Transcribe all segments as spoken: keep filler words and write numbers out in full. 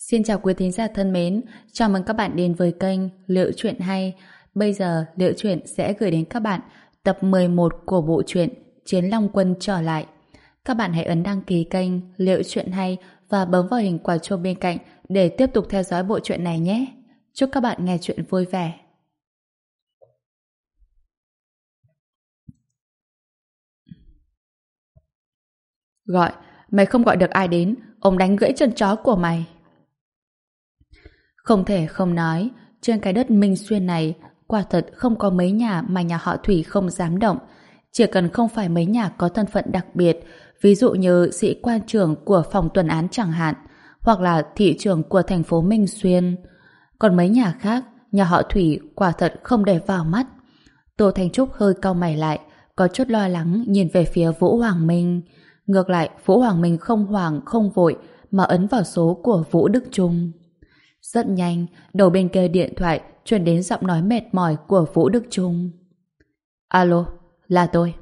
Xin chào quý thính giả thân mến, chào mừng các bạn đến với kênh Liệu Chuyện Hay. Bây giờ Liệu Chuyện sẽ gửi đến các bạn tập mười một của bộ truyện Chiến Long Quân trở lại. Các bạn hãy ấn đăng ký kênh Liệu Chuyện Hay và bấm vào hình quả chuông bên cạnh để tiếp tục theo dõi bộ truyện này nhé. Chúc các bạn nghe truyện vui vẻ. Gọi, mày không gọi được ai đến, ông đánh gãy chân chó của mày. Không thể không nói, trên cái đất Minh Xuyên này, quả thật không có mấy nhà mà nhà họ Thủy không dám động. Chỉ cần không phải mấy nhà có thân phận đặc biệt, ví dụ như sĩ quan trưởng của phòng tuần án chẳng hạn, hoặc là thị trưởng của thành phố Minh Xuyên. Còn mấy nhà khác, nhà họ Thủy quả thật không để vào mắt. Tô Thanh Trúc hơi cau mày lại, có chút lo lắng nhìn về phía Vũ Hoàng Minh. Ngược lại, Vũ Hoàng Minh không hoảng, không vội, mà ấn vào số của Vũ Đức Trung. Rất nhanh, đầu bên kia điện thoại truyền đến giọng nói mệt mỏi của Vũ Đức Trung. Alo, là tôi.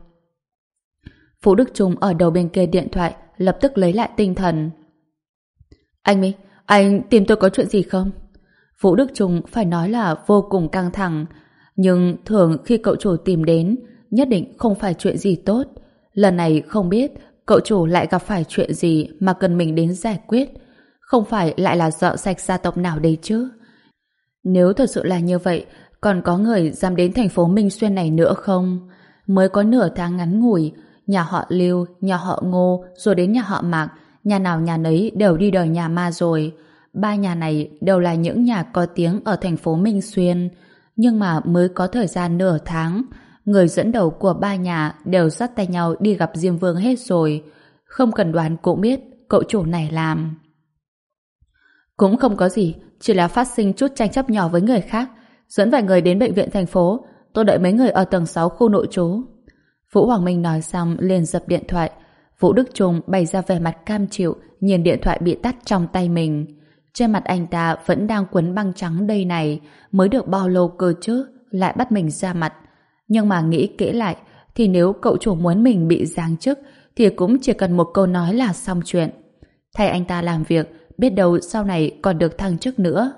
Vũ Đức Trung ở đầu bên kia điện thoại lập tức lấy lại tinh thần. Anh Minh, anh tìm tôi có chuyện gì không? Vũ Đức Trung phải nói là vô cùng căng thẳng, nhưng thường khi cậu chủ tìm đến, nhất định không phải chuyện gì tốt. Lần này không biết cậu chủ lại gặp phải chuyện gì mà cần mình đến giải quyết. Không phải lại là dọn sạch gia tộc nào đấy chứ? Nếu thật sự là như vậy, còn có người dám đến thành phố Minh Xuyên này nữa không? Mới có nửa tháng ngắn ngủi, nhà họ Lưu, nhà họ Ngô, rồi đến nhà họ Mạc, nhà nào nhà nấy đều đi đời nhà ma rồi. Ba nhà này đều là những nhà có tiếng ở thành phố Minh Xuyên. Nhưng mà mới có thời gian nửa tháng, người dẫn đầu của ba nhà đều dắt tay nhau đi gặp Diêm Vương hết rồi. Không cần đoán cũng biết cậu chủ này làm. Cũng không có gì, chỉ là phát sinh chút tranh chấp nhỏ với người khác, dẫn vài người đến bệnh viện thành phố, tôi đợi mấy người ở tầng sáu khu nội trú. Vũ Hoàng Minh nói xong liền dập điện thoại. Vũ Đức Trung bày ra vẻ mặt cam chịu nhìn điện thoại bị tắt trong tay mình. Trên mặt anh ta vẫn đang quấn băng trắng đây này, mới được bao lâu cơ chứ, lại bắt mình ra mặt. Nhưng mà nghĩ kỹ lại, thì nếu cậu chủ muốn mình bị giáng chức, thì cũng chỉ cần một câu nói là xong chuyện. Thay anh ta làm việc, biết đâu sau này còn được thăng chức nữa.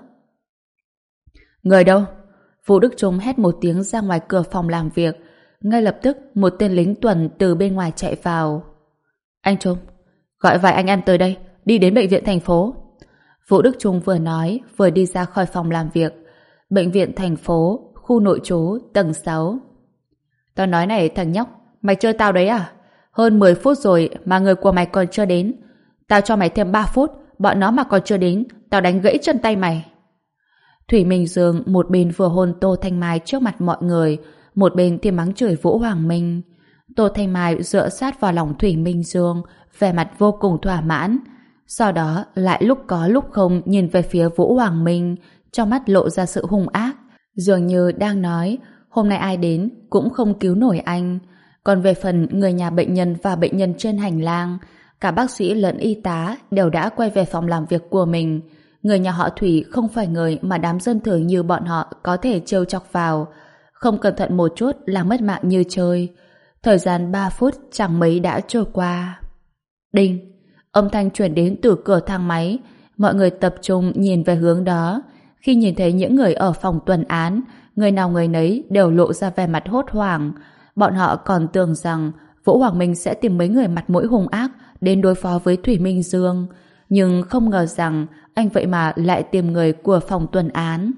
Người đâu? Vũ Đức Trung hét một tiếng ra ngoài cửa phòng làm việc. Ngay lập tức một tên lính tuần từ bên ngoài chạy vào. Anh Trung, gọi vài anh em tới đây, đi đến bệnh viện thành phố. Vũ Đức Trung vừa nói vừa đi ra khỏi phòng làm việc. Bệnh viện thành phố, khu nội trú, tầng sáu. Tao nói này thằng nhóc, mày chơi tao đấy à? Hơn mười phút rồi mà người của mày còn chưa đến. Tao cho mày thêm ba phút, bọn nó mà còn chưa đến, tao đánh gãy chân tay mày. Thủy Minh Dương một bên vừa hôn Tô Thanh Mai trước mặt mọi người, một bên thì mắng chửi Vũ Hoàng Minh. Tô Thanh Mai dựa sát vào lòng Thủy Minh Dương, vẻ mặt vô cùng thỏa mãn. Sau đó lại lúc có lúc không nhìn về phía Vũ Hoàng Minh, trong mắt lộ ra sự hung ác, dường như đang nói hôm nay ai đến cũng không cứu nổi anh. Còn về phần người nhà bệnh nhân và bệnh nhân trên hành lang, cả bác sĩ lẫn y tá đều đã quay về phòng làm việc của mình. Người nhà họ Thủy không phải người mà đám dân thường như bọn họ có thể trêu chọc vào. Không cẩn thận một chút là mất mạng như chơi. Thời gian ba phút chẳng mấy đã trôi qua. Đinh! Âm thanh truyền đến từ cửa thang máy. Mọi người tập trung nhìn về hướng đó. Khi nhìn thấy những người ở phòng tuần án, người nào người nấy đều lộ ra vẻ mặt hốt hoảng. Bọn họ còn tưởng rằng Vũ Hoàng Minh sẽ tìm mấy người mặt mũi hung ác đến đối phó với Thủy Minh Dương, nhưng không ngờ rằng anh vậy mà lại tìm người của phòng tuần án.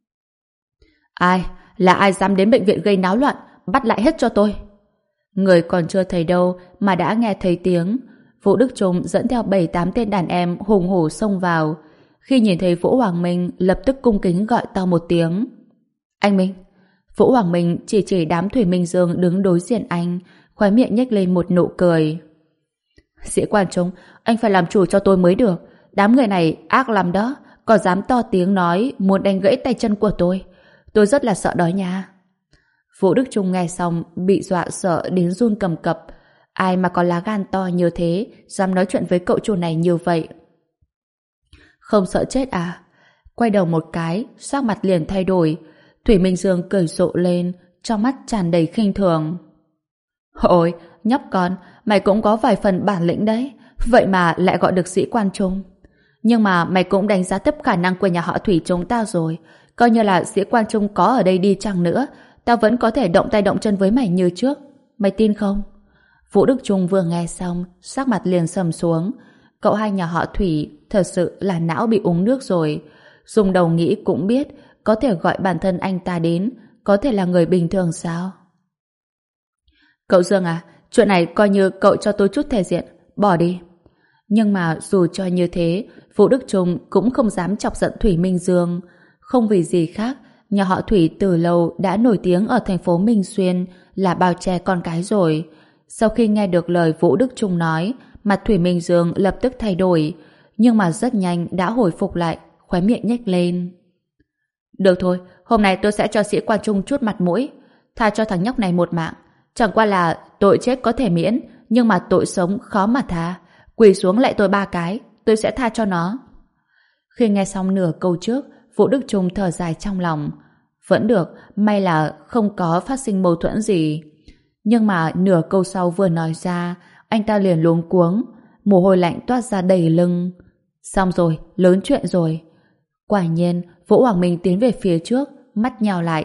Ai? Là ai dám đến bệnh viện gây náo loạn? Bắt lại hết cho tôi. Người còn chưa thấy đâu mà đã nghe thấy tiếng. Vũ Đức Trung dẫn theo bảy tám tên đàn em hùng hổ xông vào. Khi nhìn thấy Vũ Hoàng Minh, lập tức cung kính gọi to một tiếng. Anh Minh. Vũ Hoàng Minh chỉ chỉ đám Thủy Minh Dương đứng đối diện anh, khóe miệng nhếch lên một nụ cười. Sĩ quan Trung, anh phải làm chủ cho tôi mới được. Đám người này ác lắm đó, còn dám to tiếng nói muốn đánh gãy tay chân của tôi. Tôi rất là sợ đó nha. Vũ Đức Trung nghe xong bị dọa sợ đến run cầm cập. Ai mà có lá gan to như thế dám nói chuyện với cậu chủ này như vậy? Không sợ chết à? Quay đầu một cái, sắc mặt liền thay đổi. Thủy Minh Dương cười rộ lên, trong mắt tràn đầy khinh thường. Ôi, nhóc con, mày cũng có vài phần bản lĩnh đấy, vậy mà lại gọi được sĩ quan Trung. Nhưng mà mày cũng đánh giá thấp khả năng của nhà họ Thủy chúng ta rồi. Coi như là sĩ quan Trung có ở đây đi chăng nữa, tao vẫn có thể động tay động chân với mày như trước. Mày tin không? Vũ Đức Trung vừa nghe xong, sắc mặt liền sầm xuống. Cậu hai nhà họ Thủy thật sự là não bị uống nước rồi. Dùng đầu nghĩ cũng biết, có thể gọi bản thân anh ta đến, có thể là người bình thường sao? Cậu Dương à, chuyện này coi như cậu cho tôi chút thể diện, bỏ đi. Nhưng mà dù cho như thế, Vũ Đức Trung cũng không dám chọc giận Thủy Minh Dương. Không vì gì khác, nhà họ Thủy từ lâu đã nổi tiếng ở thành phố Minh Xuyên là bao che con cái rồi. Sau khi nghe được lời Vũ Đức Trung nói, mặt Thủy Minh Dương lập tức thay đổi, nhưng mà rất nhanh đã hồi phục lại, khóe miệng nhếch lên. Được thôi, hôm nay tôi sẽ cho sĩ quan Trung chút mặt mũi, tha cho thằng nhóc này một mạng. Chẳng qua là tội chết có thể miễn, nhưng mà tội sống khó mà tha. Quỳ xuống lại tôi ba cái, tôi sẽ tha cho nó. Khi nghe xong nửa câu trước, Vũ Đức Trung thở dài trong lòng. Vẫn được, may là không có phát sinh mâu thuẫn gì. Nhưng mà nửa câu sau vừa nói ra, anh ta liền luống cuống, mồ hôi lạnh toát ra đầy lưng. Xong rồi, lớn chuyện rồi. Quả nhiên, Vũ Hoàng Minh tiến về phía trước, mắt nhào lại.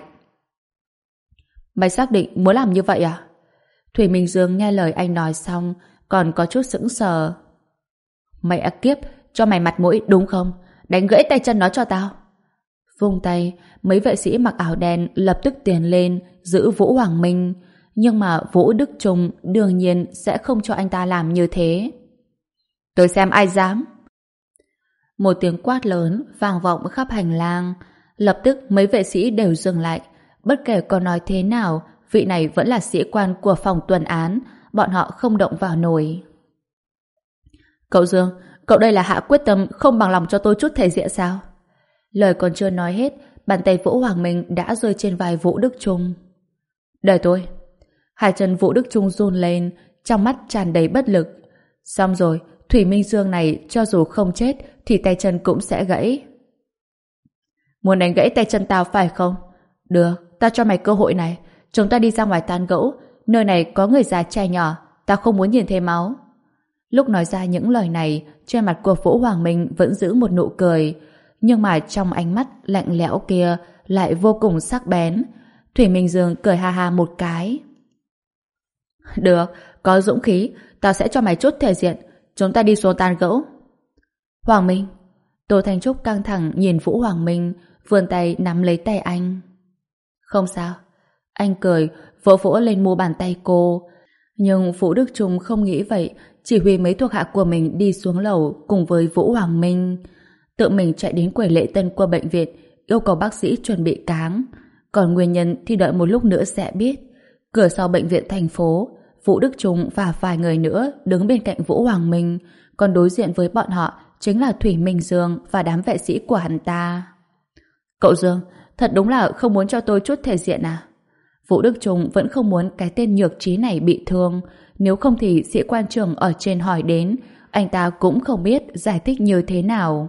Mày xác định muốn làm như vậy à? Thủy Minh Dương nghe lời anh nói xong, còn có chút sững sờ. Mày ác kiếp, cho mày mặt mũi đúng không? Đánh gãy tay chân nó cho tao. Vung tay, mấy vệ sĩ mặc áo đen lập tức tiến lên giữ Vũ Hoàng Minh. Nhưng mà Vũ Đức Trung đương nhiên sẽ không cho anh ta làm như thế. Tôi xem ai dám. Một tiếng quát lớn vang vọng khắp hành lang. Lập tức mấy vệ sĩ đều dừng lại. Bất kể có nói thế nào, vị này vẫn là sĩ quan của phòng tuần án, bọn họ không động vào nổi. Cậu Dương, cậu đây là hạ quyết tâm không bằng lòng cho tôi chút thể diện sao? Lời còn chưa nói hết, bàn tay Vũ Hoàng Minh đã rơi trên vai Vũ Đức Trung. Đợi tôi. Hai chân Vũ Đức Trung run lên, trong mắt tràn đầy bất lực. Xong rồi, Thủy Minh Dương này cho dù không chết thì tay chân cũng sẽ gãy. Muốn đánh gãy tay chân tao phải không? Được, tao cho mày cơ hội này. Chúng ta đi ra ngoài tán gẫu. Nơi này có người già trẻ nhỏ, tao không muốn nhìn thấy máu. Lúc nói ra những lời này, trên mặt của Vũ Hoàng Minh vẫn giữ một nụ cười. Nhưng mà trong ánh mắt lạnh lẽo kia lại vô cùng sắc bén. Thủy Minh Dương cười ha ha một cái. Được, có dũng khí, tao sẽ cho mày chút thể diện. Chúng ta đi xuống tán gẫu. Hoàng Minh. Tô Thanh Trúc căng thẳng nhìn Vũ Hoàng Minh, vươn tay nắm lấy tay anh. Không sao. Anh cười, vỗ vỗ lên mu bàn tay cô. Nhưng Vũ Đức Trung không nghĩ vậy, chỉ huy mấy thuộc hạ của mình đi xuống lầu cùng với Vũ Hoàng Minh. Tự mình chạy đến quầy lễ tân của bệnh viện, yêu cầu bác sĩ chuẩn bị cáng. Còn nguyên nhân thì đợi một lúc nữa sẽ biết. Cửa sau bệnh viện thành phố, Vũ Đức Trung và vài người nữa đứng bên cạnh Vũ Hoàng Minh, còn đối diện với bọn họ chính là Thủy Minh Dương và đám vệ sĩ của hắn ta. Cậu Dương, thật đúng là không muốn cho tôi chút thể diện à? Vũ Đức Trung vẫn không muốn cái tên nhược trí này bị thương, nếu không thì sĩ quan trưởng ở trên hỏi đến, anh ta cũng không biết giải thích như thế nào.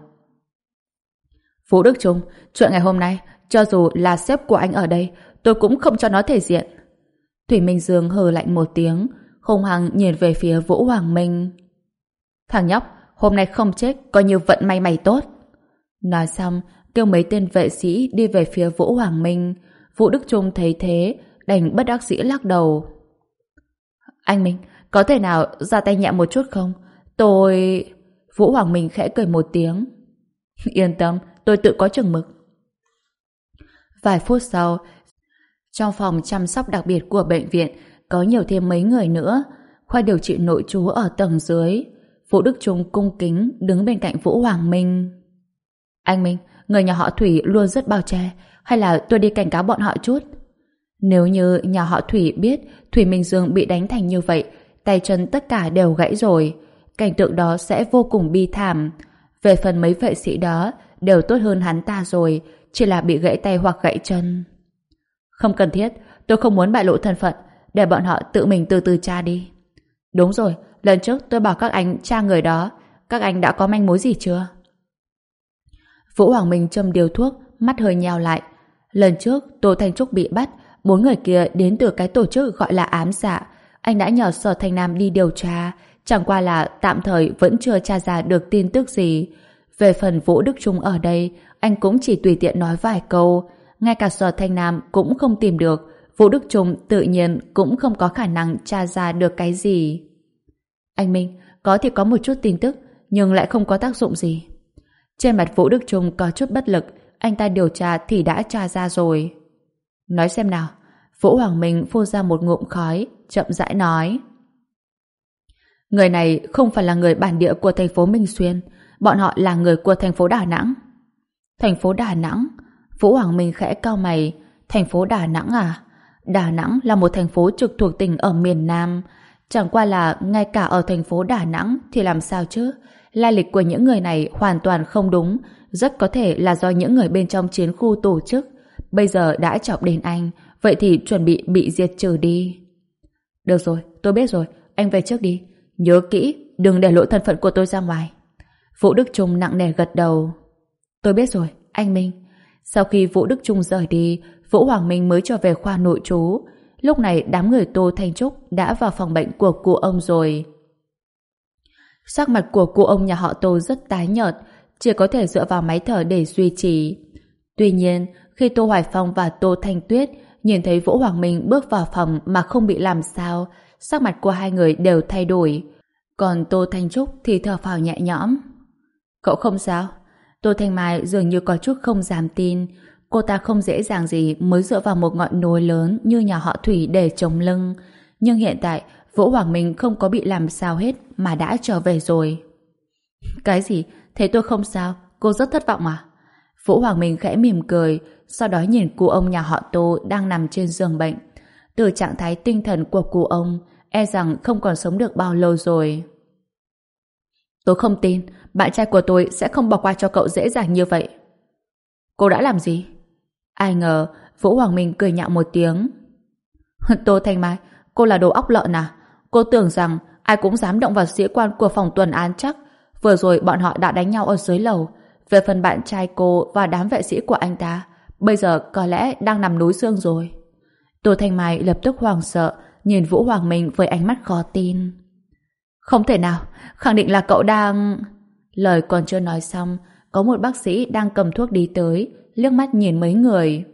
Vũ Đức Trung, chuyện ngày hôm nay, cho dù là sếp của anh ở đây, tôi cũng không cho nó thể diện. Thủy Minh Dương hừ lạnh một tiếng, hung hăng nhìn về phía Vũ Hoàng Minh. Thằng nhóc, hôm nay không chết, coi như vận may mày tốt. Nói xong, kêu mấy tên vệ sĩ đi về phía Vũ Hoàng Minh. Vũ Đức Trung thấy thế, đành bất đắc dĩ lắc đầu. Anh Minh, có thể nào ra tay nhẹ một chút không? Tôi... Vũ Hoàng Minh khẽ cười một tiếng. Yên tâm, tôi tự có chừng mực. Vài phút sau, trong phòng chăm sóc đặc biệt của bệnh viện có nhiều thêm mấy người nữa. Khoa điều trị nội trú ở tầng dưới. Vũ Đức Trung cung kính đứng bên cạnh Vũ Hoàng Minh. Anh Minh, người nhà họ Thủy luôn rất bao che, hay là tôi đi cảnh cáo bọn họ chút? Nếu như nhà họ Thủy biết Thủy Minh Dương bị đánh thành như vậy, tay chân tất cả đều gãy rồi, cảnh tượng đó sẽ vô cùng bi thảm. Về phần mấy vệ sĩ đó đều tốt hơn hắn ta rồi, chỉ là bị gãy tay hoặc gãy chân. Không cần thiết, tôi không muốn bại lộ thân phận, để bọn họ tự mình từ từ tra đi. Đúng rồi, lần trước tôi bảo các anh tra người đó, các anh đã có manh mối gì chưa? Vũ Hoàng Minh châm điếu thuốc, mắt hơi nheo lại. Lần trước Tô Thanh Trúc bị bắt, bốn người kia đến từ cái tổ chức gọi là ám dạ. Anh đã nhờ Sở Thanh Nam đi điều tra, chẳng qua là tạm thời vẫn chưa tra ra được tin tức gì. Về phần Vũ Đức Trung ở đây, anh cũng chỉ tùy tiện nói vài câu. Ngay cả Sở Thanh Nam cũng không tìm được, Vũ Đức Trung tự nhiên cũng không có khả năng tra ra được cái gì. Anh Minh, có thì có một chút tin tức, nhưng lại không có tác dụng gì. Trên mặt Vũ Đức Trung có chút bất lực, anh ta điều tra thì đã tra ra rồi. Nói xem nào. Vũ Hoàng Minh phun ra một ngụm khói, chậm rãi nói. Người này không phải là người bản địa của thành phố Minh Xuyên, bọn họ là người của thành phố Đà Nẵng. Thành phố Đà Nẵng? Vũ Hoàng Minh khẽ cau mày. Thành phố Đà Nẵng à? Đà Nẵng là một thành phố trực thuộc tỉnh ở miền Nam. Chẳng qua là ngay cả ở thành phố Đà Nẵng thì làm sao chứ? Lai lịch của những người này hoàn toàn không đúng, rất có thể là do những người bên trong chiến khu tổ chức. Bây giờ đã chọc đến anh, vậy thì chuẩn bị bị diệt trừ đi. Được rồi, tôi biết rồi, anh về trước đi. Nhớ kỹ, đừng để lộ thân phận của tôi ra ngoài. Vũ Đức Trung nặng nề gật đầu. Tôi biết rồi, anh Minh. Sau khi Vũ Đức Trung rời đi, Vũ Hoàng Minh mới trở về khoa nội trú. Lúc này đám người Tô Thanh Trúc đã vào phòng bệnh của cụ ông rồi. Sắc mặt của cụ ông nhà họ Tô rất tái nhợt, chỉ có thể dựa vào máy thở để duy trì. Tuy nhiên, khi Tô Hoài Phong và Tô Thanh Tuyết nhìn thấy Vũ Hoàng Minh bước vào phòng mà không bị làm sao, sắc mặt của hai người đều thay đổi. Còn Tô Thanh Trúc thì thở phào nhẹ nhõm. Cậu không sao? Tô Thanh Mai dường như có chút không dám tin. Cô ta không dễ dàng gì mới dựa vào một ngọn núi lớn như nhà họ Thủy để chống lưng. Nhưng hiện tại, Vũ Hoàng Minh không có bị làm sao hết mà đã trở về rồi. Cái gì? Thế tôi không sao? Cô rất thất vọng à? Vũ Hoàng Minh khẽ mỉm cười, sau đó nhìn cụ ông nhà họ Tô đang nằm trên giường bệnh. Từ trạng thái tinh thần của cụ ông, e rằng không còn sống được bao lâu rồi. Tôi không tin, bạn trai của tôi sẽ không bỏ qua cho cậu dễ dàng như vậy. Cô đã làm gì? Ai ngờ, Vũ Hoàng Minh cười nhạo một tiếng. Tô Thanh Mai, cô là đồ óc lợn à? Cô tưởng rằng ai cũng dám động vào sĩ quan của phòng tuần án chắc. Vừa rồi bọn họ đã đánh nhau ở dưới lầu. Về phần bạn trai cô và đám vệ sĩ của anh ta, bây giờ có lẽ đang nằm núi xương rồi. Tô Thanh Mai lập tức hoảng sợ, nhìn Vũ Hoàng Minh với ánh mắt khó tin. Không thể nào, khẳng định là cậu đang... Lời còn chưa nói xong, có một bác sĩ đang cầm thuốc đi tới, liếc mắt nhìn mấy người.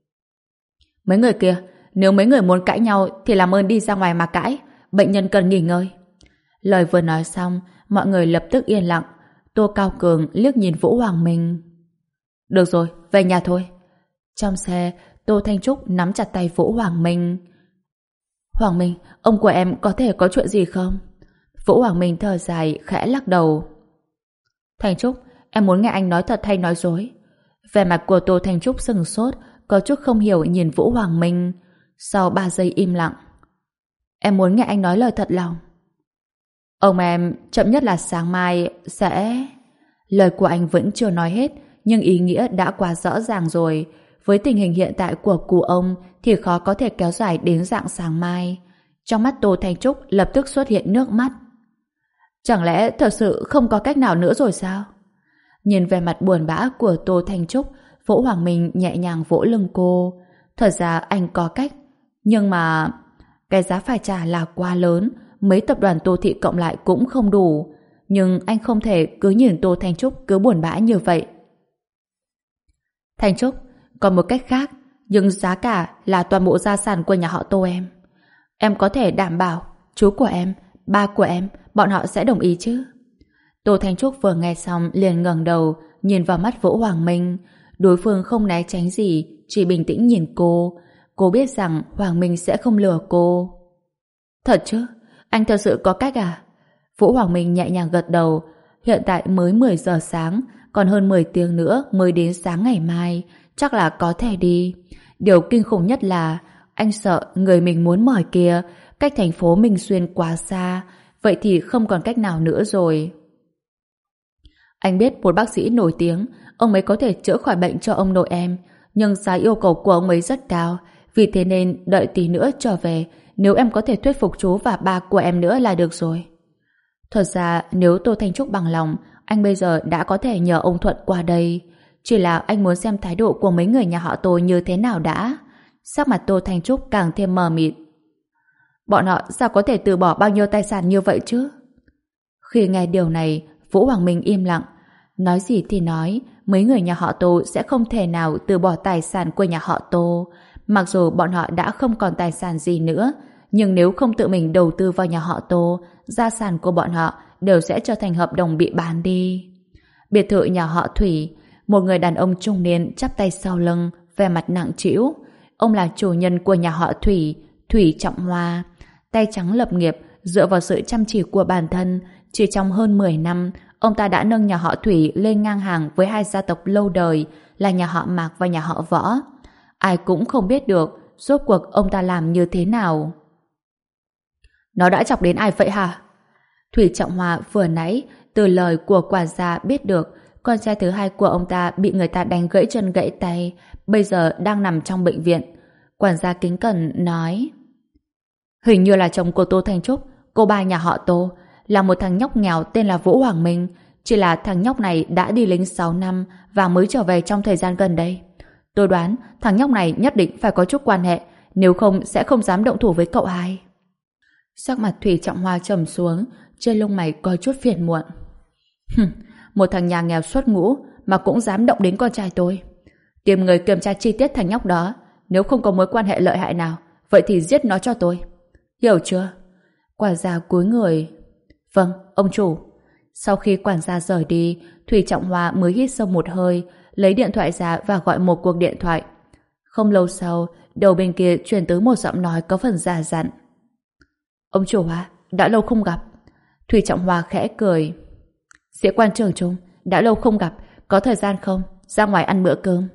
Mấy người kia, nếu mấy người muốn cãi nhau thì làm ơn đi ra ngoài mà cãi, bệnh nhân cần nghỉ ngơi. Lời vừa nói xong, mọi người lập tức yên lặng. Tô Cao Cường liếc nhìn Vũ Hoàng Minh. Được rồi, về nhà thôi. Trong xe, Tô Thanh Trúc nắm chặt tay Vũ Hoàng Minh. Hoàng Minh, ông của em có thể có chuyện gì không? Vũ Hoàng Minh thở dài, khẽ lắc đầu. Thanh Trúc, em muốn nghe anh nói thật hay nói dối? Vẻ mặt của Tô Thanh Trúc sừng sốt, có chút không hiểu nhìn Vũ Hoàng Minh. Sau ba giây im lặng. Em muốn nghe anh nói lời thật lòng. Ông em chậm nhất là sáng mai sẽ... Lời của anh vẫn chưa nói hết, nhưng ý nghĩa đã quá rõ ràng rồi. Với tình hình hiện tại của cụ ông thì khó có thể kéo dài đến rạng sáng mai. Trong mắt Tô Thanh Trúc lập tức xuất hiện nước mắt. Chẳng lẽ thật sự không có cách nào nữa rồi sao? Nhìn về mặt buồn bã của Tô Thanh Trúc, Vũ Hoàng Minh nhẹ nhàng vỗ lưng cô. Thật ra anh có cách, nhưng mà cái giá phải trả là quá lớn, mấy tập đoàn Tô Thị cộng lại cũng không đủ. Nhưng anh không thể cứ nhìn Tô Thanh Trúc cứ buồn bã như vậy. Thanh Trúc, còn một cách khác, nhưng giá cả là toàn bộ gia sản của nhà họ Tô em. Em có thể đảm bảo chú của em, ba của em, bọn họ sẽ đồng ý chứ? Tô Thanh Trúc vừa nghe xong liền ngẩng đầu, nhìn vào mắt Vũ Hoàng Minh. Đối phương không né tránh gì, chỉ bình tĩnh nhìn cô. Cô biết rằng Hoàng Minh sẽ không lừa cô. Thật chứ? Anh thật sự có cách à? Vũ Hoàng Minh nhẹ nhàng gật đầu. Hiện tại mới mười giờ sáng, còn hơn mười tiếng nữa mới đến sáng ngày mai. Chắc là có thể đi. Điều kinh khủng nhất là anh sợ người mình muốn mời kia cách thành phố Minh Xuyên quá xa. Vậy thì không còn cách nào nữa rồi. Anh biết một bác sĩ nổi tiếng, ông ấy có thể chữa khỏi bệnh cho ông nội em, nhưng giá yêu cầu của ông ấy rất cao. Vì thế nên đợi tí nữa trở về, nếu em có thể thuyết phục chú và ba của em nữa là được rồi. Thật ra nếu Tô Thanh Trúc bằng lòng, anh bây giờ đã có thể nhờ ông Thuận qua đây. Chỉ là anh muốn xem thái độ của mấy người nhà họ Tô như thế nào đã. Sắc mặt Tô Thanh Trúc càng thêm mờ mịt. Bọn họ sao có thể từ bỏ bao nhiêu tài sản như vậy chứ? Khi nghe điều này, Vũ Hoàng Minh im lặng. Nói gì thì nói, mấy người nhà họ Tô sẽ không thể nào từ bỏ tài sản của nhà họ Tô. Mặc dù bọn họ đã không còn tài sản gì nữa, nhưng nếu không tự mình đầu tư vào nhà họ Tô, gia sản của bọn họ đều sẽ trở thành hợp đồng bị bán đi. Biệt thự nhà họ Thủy, một người đàn ông trung niên chắp tay sau lưng, vẻ mặt nặng trĩu. Ông là chủ nhân của nhà họ Thủy, Thủy Trọng Hoa. Tay trắng lập nghiệp, dựa vào sự chăm chỉ của bản thân, chỉ trong hơn mười năm, ông ta đã nâng nhà họ Thủy lên ngang hàng với hai gia tộc lâu đời là nhà họ Mạc và nhà họ Võ. Ai cũng không biết được rốt cuộc ông ta làm như thế nào. Nó đã chọc đến ai vậy hả? Thủy Trọng Hoa vừa nãy từ lời của quản gia biết được con trai thứ hai của ông ta bị người ta đánh gãy chân gãy tay, bây giờ đang nằm trong bệnh viện. Quản gia kính cẩn nói: hình như là chồng của Tô Thanh Trúc, cô ba nhà họ Tô, là một thằng nhóc nghèo tên là Vũ Hoàng Minh. Chỉ là thằng nhóc này đã đi lính sáu năm và mới trở về trong thời gian gần đây. Tôi đoán thằng nhóc này nhất định phải có chút quan hệ, nếu không sẽ không dám động thủ với cậu hai. Sắc mặt Thủy Trọng Hoa trầm xuống, trên lông mày có chút phiền muộn. Hừm, một thằng nhà nghèo xuất ngũ mà cũng dám động đến con trai tôi. Tìm người kiểm tra chi tiết thằng nhóc đó, nếu không có mối quan hệ lợi hại nào, vậy thì giết nó cho tôi. Hiểu chưa? Quản gia cúi người. Vâng, ông chủ. Sau khi quản gia rời đi, Thủy Trọng Hoa mới hít sâu một hơi, lấy điện thoại ra và gọi một cuộc điện thoại. Không lâu sau, đầu bên kia truyền tới một giọng nói có phần già dặn. Ông chủ à, đã lâu không gặp. Thủy Trọng Hoa khẽ cười. Sĩ quan trưởng Trung, đã lâu không gặp, có thời gian không? Ra ngoài ăn bữa cơm.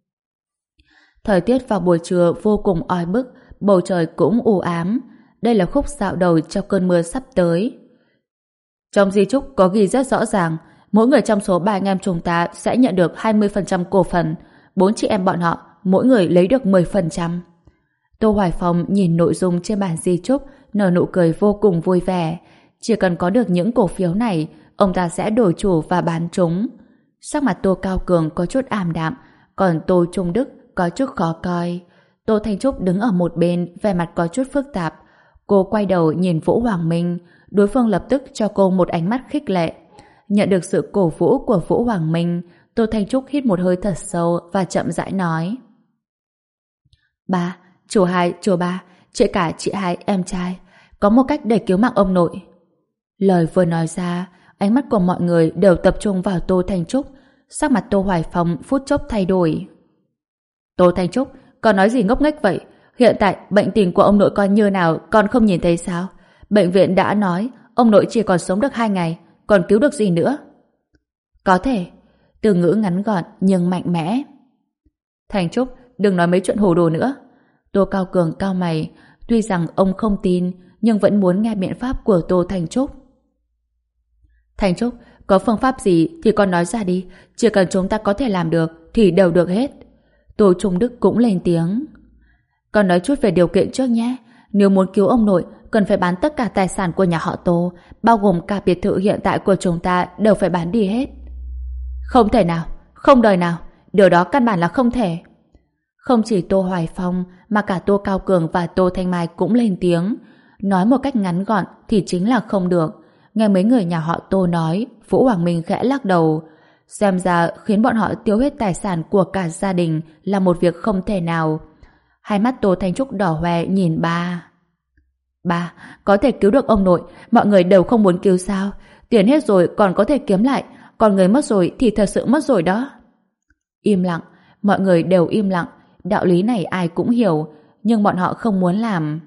Thời tiết vào buổi trưa vô cùng oi bức, bầu trời cũng u ám. Đây là khúc dạo đầu cho cơn mưa sắp tới. Trong di chúc có ghi rất rõ ràng, mỗi người trong số ba anh em chúng ta sẽ nhận được hai mươi phần trăm cổ phần, bốn chị em bọn họ mỗi người lấy được mười phần trăm. Tô Hoài Phong nhìn nội dung trên bản di chúc, nở nụ cười vô cùng vui vẻ. Chỉ cần có được những cổ phiếu này, ông ta sẽ đổi chủ và bán chúng. Sắc mặt Tô Cao Cường có chút ảm đạm, còn Tô Trung Đức có chút khó coi. Tô Thanh Trúc đứng ở một bên, vẻ mặt có chút phức tạp. Cô quay đầu nhìn Vũ Hoàng Minh, đối phương lập tức cho cô một ánh mắt khích lệ. Nhận được sự cổ vũ của Vũ Hoàng Minh, Tô Thanh Trúc hít một hơi thật sâu và chậm rãi nói: Ba, chú hai, chú ba, chị cả, chị hai, em trai, có một cách để cứu mạng ông nội. Lời vừa nói ra, ánh mắt của mọi người đều tập trung vào Tô Thanh Trúc. Sắc mặt Tô Hoài Phong phút chốc thay đổi. Tô Thanh Trúc, con nói gì ngốc nghếch vậy? Hiện tại bệnh tình của ông nội con như nào con không nhìn thấy sao? Bệnh viện đã nói ông nội chỉ còn sống được hai ngày, còn cứu được gì nữa? Có thể. Từ ngữ ngắn gọn nhưng mạnh mẽ. Thanh Trúc, đừng nói mấy chuyện hồ đồ nữa. Tô Cao Cường cau mày, tuy rằng ông không tin nhưng vẫn muốn nghe biện pháp của Tô Thanh Trúc. Thanh Trúc, có phương pháp gì thì con nói ra đi, chỉ cần chúng ta có thể làm được thì đều được hết. Tô Trung Đức cũng lên tiếng. Con nói chút về điều kiện trước nhé. Nếu muốn cứu ông nội, cần phải bán tất cả tài sản của nhà họ Tô, bao gồm cả biệt thự hiện tại của chúng ta đều phải bán đi hết. Không thể nào, không đời nào, điều đó căn bản là không thể. Không chỉ Tô Hoài Phong mà cả Tô Cao Cường và Tô Thanh Mai cũng lên tiếng. Nói một cách ngắn gọn thì chính là không được. Nghe mấy người nhà họ Tô nói, Vũ Hoàng Minh khẽ lắc đầu. Xem ra khiến bọn họ tiêu hết tài sản của cả gia đình là một việc không thể nào. Hai mắt Tô Thanh Trúc đỏ hoe nhìn ba. Ba, có thể cứu được ông nội, mọi người đều không muốn cứu sao? Tiền hết rồi còn có thể kiếm lại, còn người mất rồi thì thật sự mất rồi đó. Im lặng, mọi người đều im lặng. Đạo lý này ai cũng hiểu, nhưng bọn họ không muốn làm.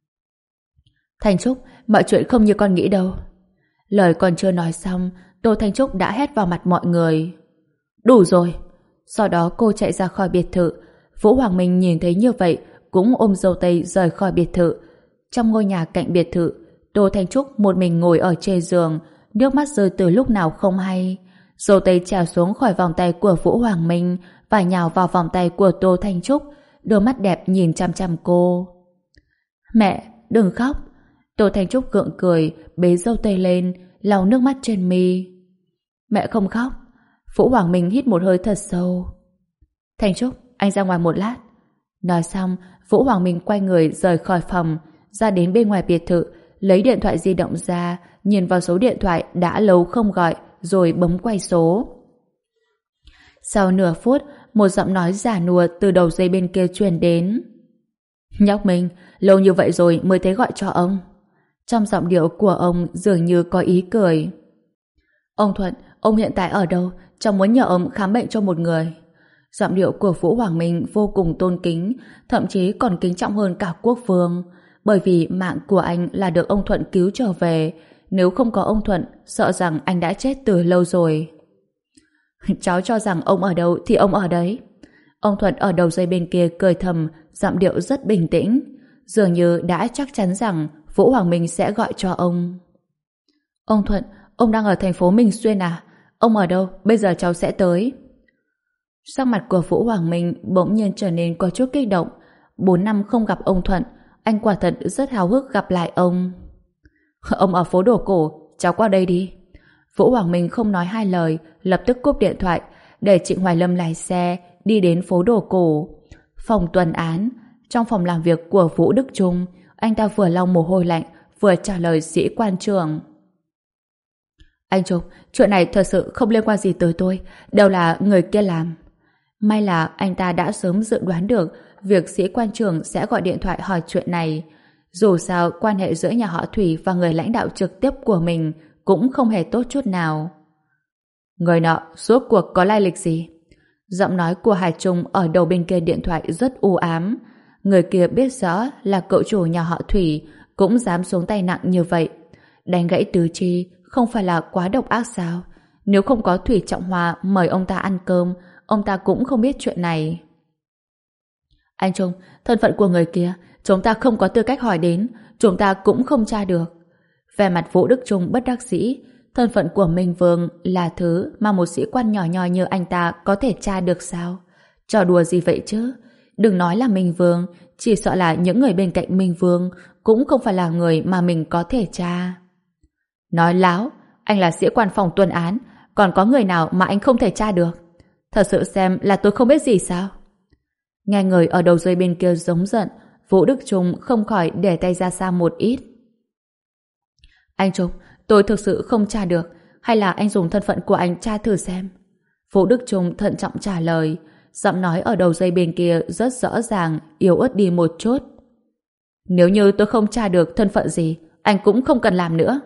Thanh Trúc, mọi chuyện không như con nghĩ đâu. Lời còn chưa nói xong, Tô Thanh Trúc đã hét vào mặt mọi người. Đủ rồi. Sau đó cô chạy ra khỏi biệt thự. Vũ Hoàng Minh nhìn thấy như vậy cũng ôm dâu tây rời khỏi biệt thự. Trong ngôi nhà cạnh biệt thự, Tô Thanh Trúc một mình ngồi ở trên giường, nước mắt rơi từ lúc nào không hay. Dâu tây trèo xuống khỏi vòng tay của Vũ Hoàng Minh và nhào vào vòng tay của Tô Thanh Trúc, đôi mắt đẹp nhìn chăm chăm cô. Mẹ, đừng khóc. Tô Thanh Trúc gượng cười, bế dâu tây lên, lau nước mắt trên mi. Mẹ không khóc. Vũ Hoàng Minh hít một hơi thật sâu. Thanh Trúc, anh ra ngoài một lát. Nói xong, Vũ Hoàng Minh quay người rời khỏi phòng, ra đến bên ngoài biệt thự, lấy điện thoại di động ra, nhìn vào số điện thoại đã lâu không gọi, rồi bấm quay số. Sau nửa phút, một giọng nói giả nua từ đầu dây bên kia truyền đến. Nhóc Minh, lâu như vậy rồi mới thấy gọi cho ông. Trong giọng điệu của ông dường như có ý cười. Ông Thuận, ông hiện tại ở đâu? Cháu muốn nhờ ông khám bệnh cho một người. Giọng điệu của Vũ Hoàng Minh vô cùng tôn kính, thậm chí còn kính trọng hơn cả quốc vương. Bởi vì mạng của anh là được ông Thuận cứu trở về. Nếu không có ông Thuận, sợ rằng anh đã chết từ lâu rồi. Cháu cho rằng ông ở đâu thì ông ở đấy. Ông Thuận ở đầu dây bên kia cười thầm, giọng điệu rất bình tĩnh, dường như đã chắc chắn rằng Vũ Hoàng Minh sẽ gọi cho ông. Ông Thuận, ông đang ở thành phố Minh Xuyên à? Ông ở đâu? Bây giờ cháu sẽ tới. Sắc mặt của Vũ Hoàng Minh bỗng nhiên trở nên có chút kích động. Bốn năm không gặp ông Thuận, anh quả thật rất háo hức gặp lại ông. Ông ở phố Đồ Cổ, cháu qua đây đi. Vũ Hoàng Minh không nói hai lời, lập tức cúp điện thoại, để Trịnh Hoài Lâm lái xe đi đến phố Đồ Cổ. Phòng tuần án, trong phòng làm việc của Vũ Đức Trung, anh ta vừa lau mồ hôi lạnh, vừa trả lời sĩ quan trưởng. Anh Trung, chuyện này thật sự không liên quan gì tới tôi, đều là người kia làm. May là anh ta đã sớm dự đoán được việc sĩ quan trưởng sẽ gọi điện thoại hỏi chuyện này. Dù sao, quan hệ giữa nhà họ Thủy và người lãnh đạo trực tiếp của mình cũng không hề tốt chút nào. Người nọ, rốt cuộc có lai lịch gì? Giọng nói của Hải Trung ở đầu bên kia điện thoại rất u ám. Người kia biết rõ là cậu chủ nhà họ Thủy, cũng dám xuống tay nặng như vậy. Đánh gãy tứ chi không phải là quá độc ác sao? Nếu không có Thủy Trọng Hòa mời ông ta ăn cơm, ông ta cũng không biết chuyện này. Anh Trung, thân phận của người kia chúng ta không có tư cách hỏi đến, chúng ta cũng không tra được. Về mặt Vũ Đức Trung bất đắc dĩ, thân phận của Minh Vương là thứ mà một sĩ quan nhỏ nhoi như anh ta có thể tra được sao? Trò đùa gì vậy chứ? Đừng nói là Minh Vương, chỉ sợ là những người bên cạnh Minh Vương cũng không phải là người mà mình có thể tra. Nói láo, anh là sĩ quan phòng tuần án, còn có người nào mà anh không thể tra được? Thật sự xem là tôi không biết gì sao? Nghe người ở đầu dây bên kia giống giận, Vũ Đức Trung không khỏi để tay ra xa một ít. Anh Trung, tôi thực sự không tra được, hay là anh dùng thân phận của anh tra thử xem? Vũ Đức Trung thận trọng trả lời, giọng nói ở đầu dây bên kia rất rõ ràng, yếu ớt đi một chút. Nếu như tôi không tra được thân phận gì, anh cũng không cần làm nữa.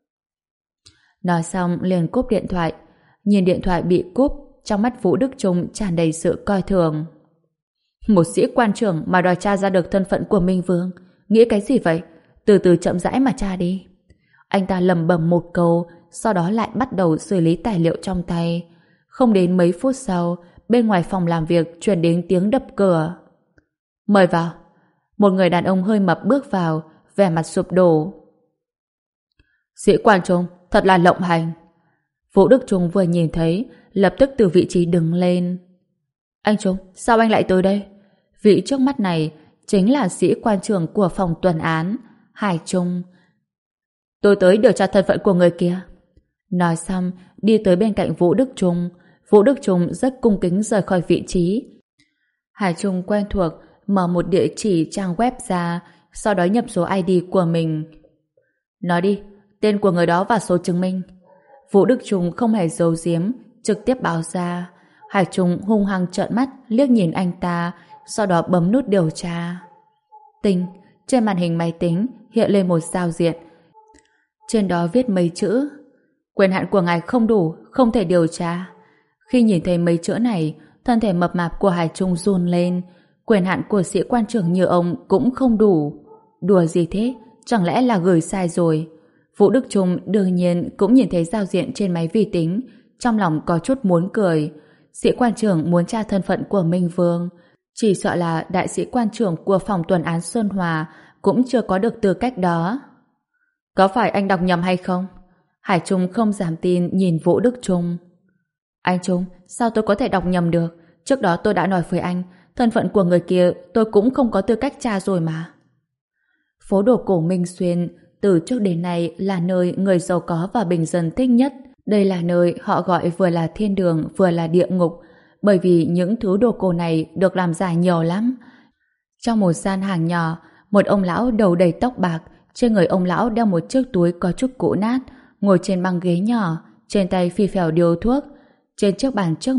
Nói xong liền cúp điện thoại. Nhìn điện thoại bị cúp, trong mắt Vũ Đức Trung tràn đầy sự coi thường. Một sĩ quan trưởng mà đòi tra ra được thân phận của Minh Vương, nghĩ cái gì vậy? Từ từ chậm rãi mà tra đi. Anh ta lẩm bẩm một câu, sau đó lại bắt đầu xử lý tài liệu trong tay. Không đến mấy phút sau, bên ngoài phòng làm việc truyền đến tiếng đập cửa. Mời vào. Một người đàn ông hơi mập bước vào, vẻ mặt sụp đổ. Sĩ quan Trung, thật là lộng hành. Vũ Đức Trung vừa nhìn thấy, lập tức từ vị trí đứng lên. Anh Trung, sao anh lại tới đây? Vị trước mắt này chính là sĩ quan trưởng của phòng tuần án, Hải Trung. Tôi tới điều tra thân phận của người kia. Nói xong, đi tới bên cạnh Vũ Đức Trung. Vũ Đức Trung rất cung kính rời khỏi vị trí. Hải Trung quen thuộc, mở một địa chỉ trang web ra, sau đó nhập số i đê của mình. Nói đi, tên của người đó và số chứng minh. Vũ Đức Trung không hề giấu giếm, trực tiếp báo ra. Hải Trung hung hăng trợn mắt liếc nhìn anh ta, sau đó bấm nút điều tra. Tinh, trên màn hình máy tính hiện lên một giao diện. Trên đó viết mấy chữ: quyền hạn của ngài không đủ, không thể điều tra. Khi nhìn thấy mấy chữ này, thân thể mập mạp của Hải Trung run lên. Quyền hạn của sĩ quan trưởng như ông cũng không đủ. Đùa gì thế? Chẳng lẽ là gửi sai rồi? Vũ Đức Trung đương nhiên cũng nhìn thấy giao diện trên máy vi tính, trong lòng có chút muốn cười. Sĩ quan trưởng muốn tra thân phận của Minh Vương, chỉ sợ là đại sĩ quan trưởng của phòng tuần án Xuân Hòa cũng chưa có được tư cách đó. Có phải anh đọc nhầm hay không? Hải Trung không dám tin nhìn Vũ Đức Trung. Anh Trung, sao tôi có thể đọc nhầm được? Trước đó tôi đã nói với anh, thân phận của người kia tôi cũng không có tư cách tra rồi mà. Phố Đồ Cổ Minh Xuyên từ trước đến nay là nơi người giàu có và bình dân thích nhất. Đây là nơi họ gọi vừa là thiên đường vừa là địa ngục, bởi vì những thứ đồ cổ này được làm giả nhiều lắm. Trong một gian hàng nhỏ, một ông lão đầu đầy tóc bạc, trên người ông lão đeo một chiếc túi có chút cũ nát, ngồi trên băng ghế nhỏ, trên tay phi phèo điếu thuốc. Trên chiếc bàn trước mặt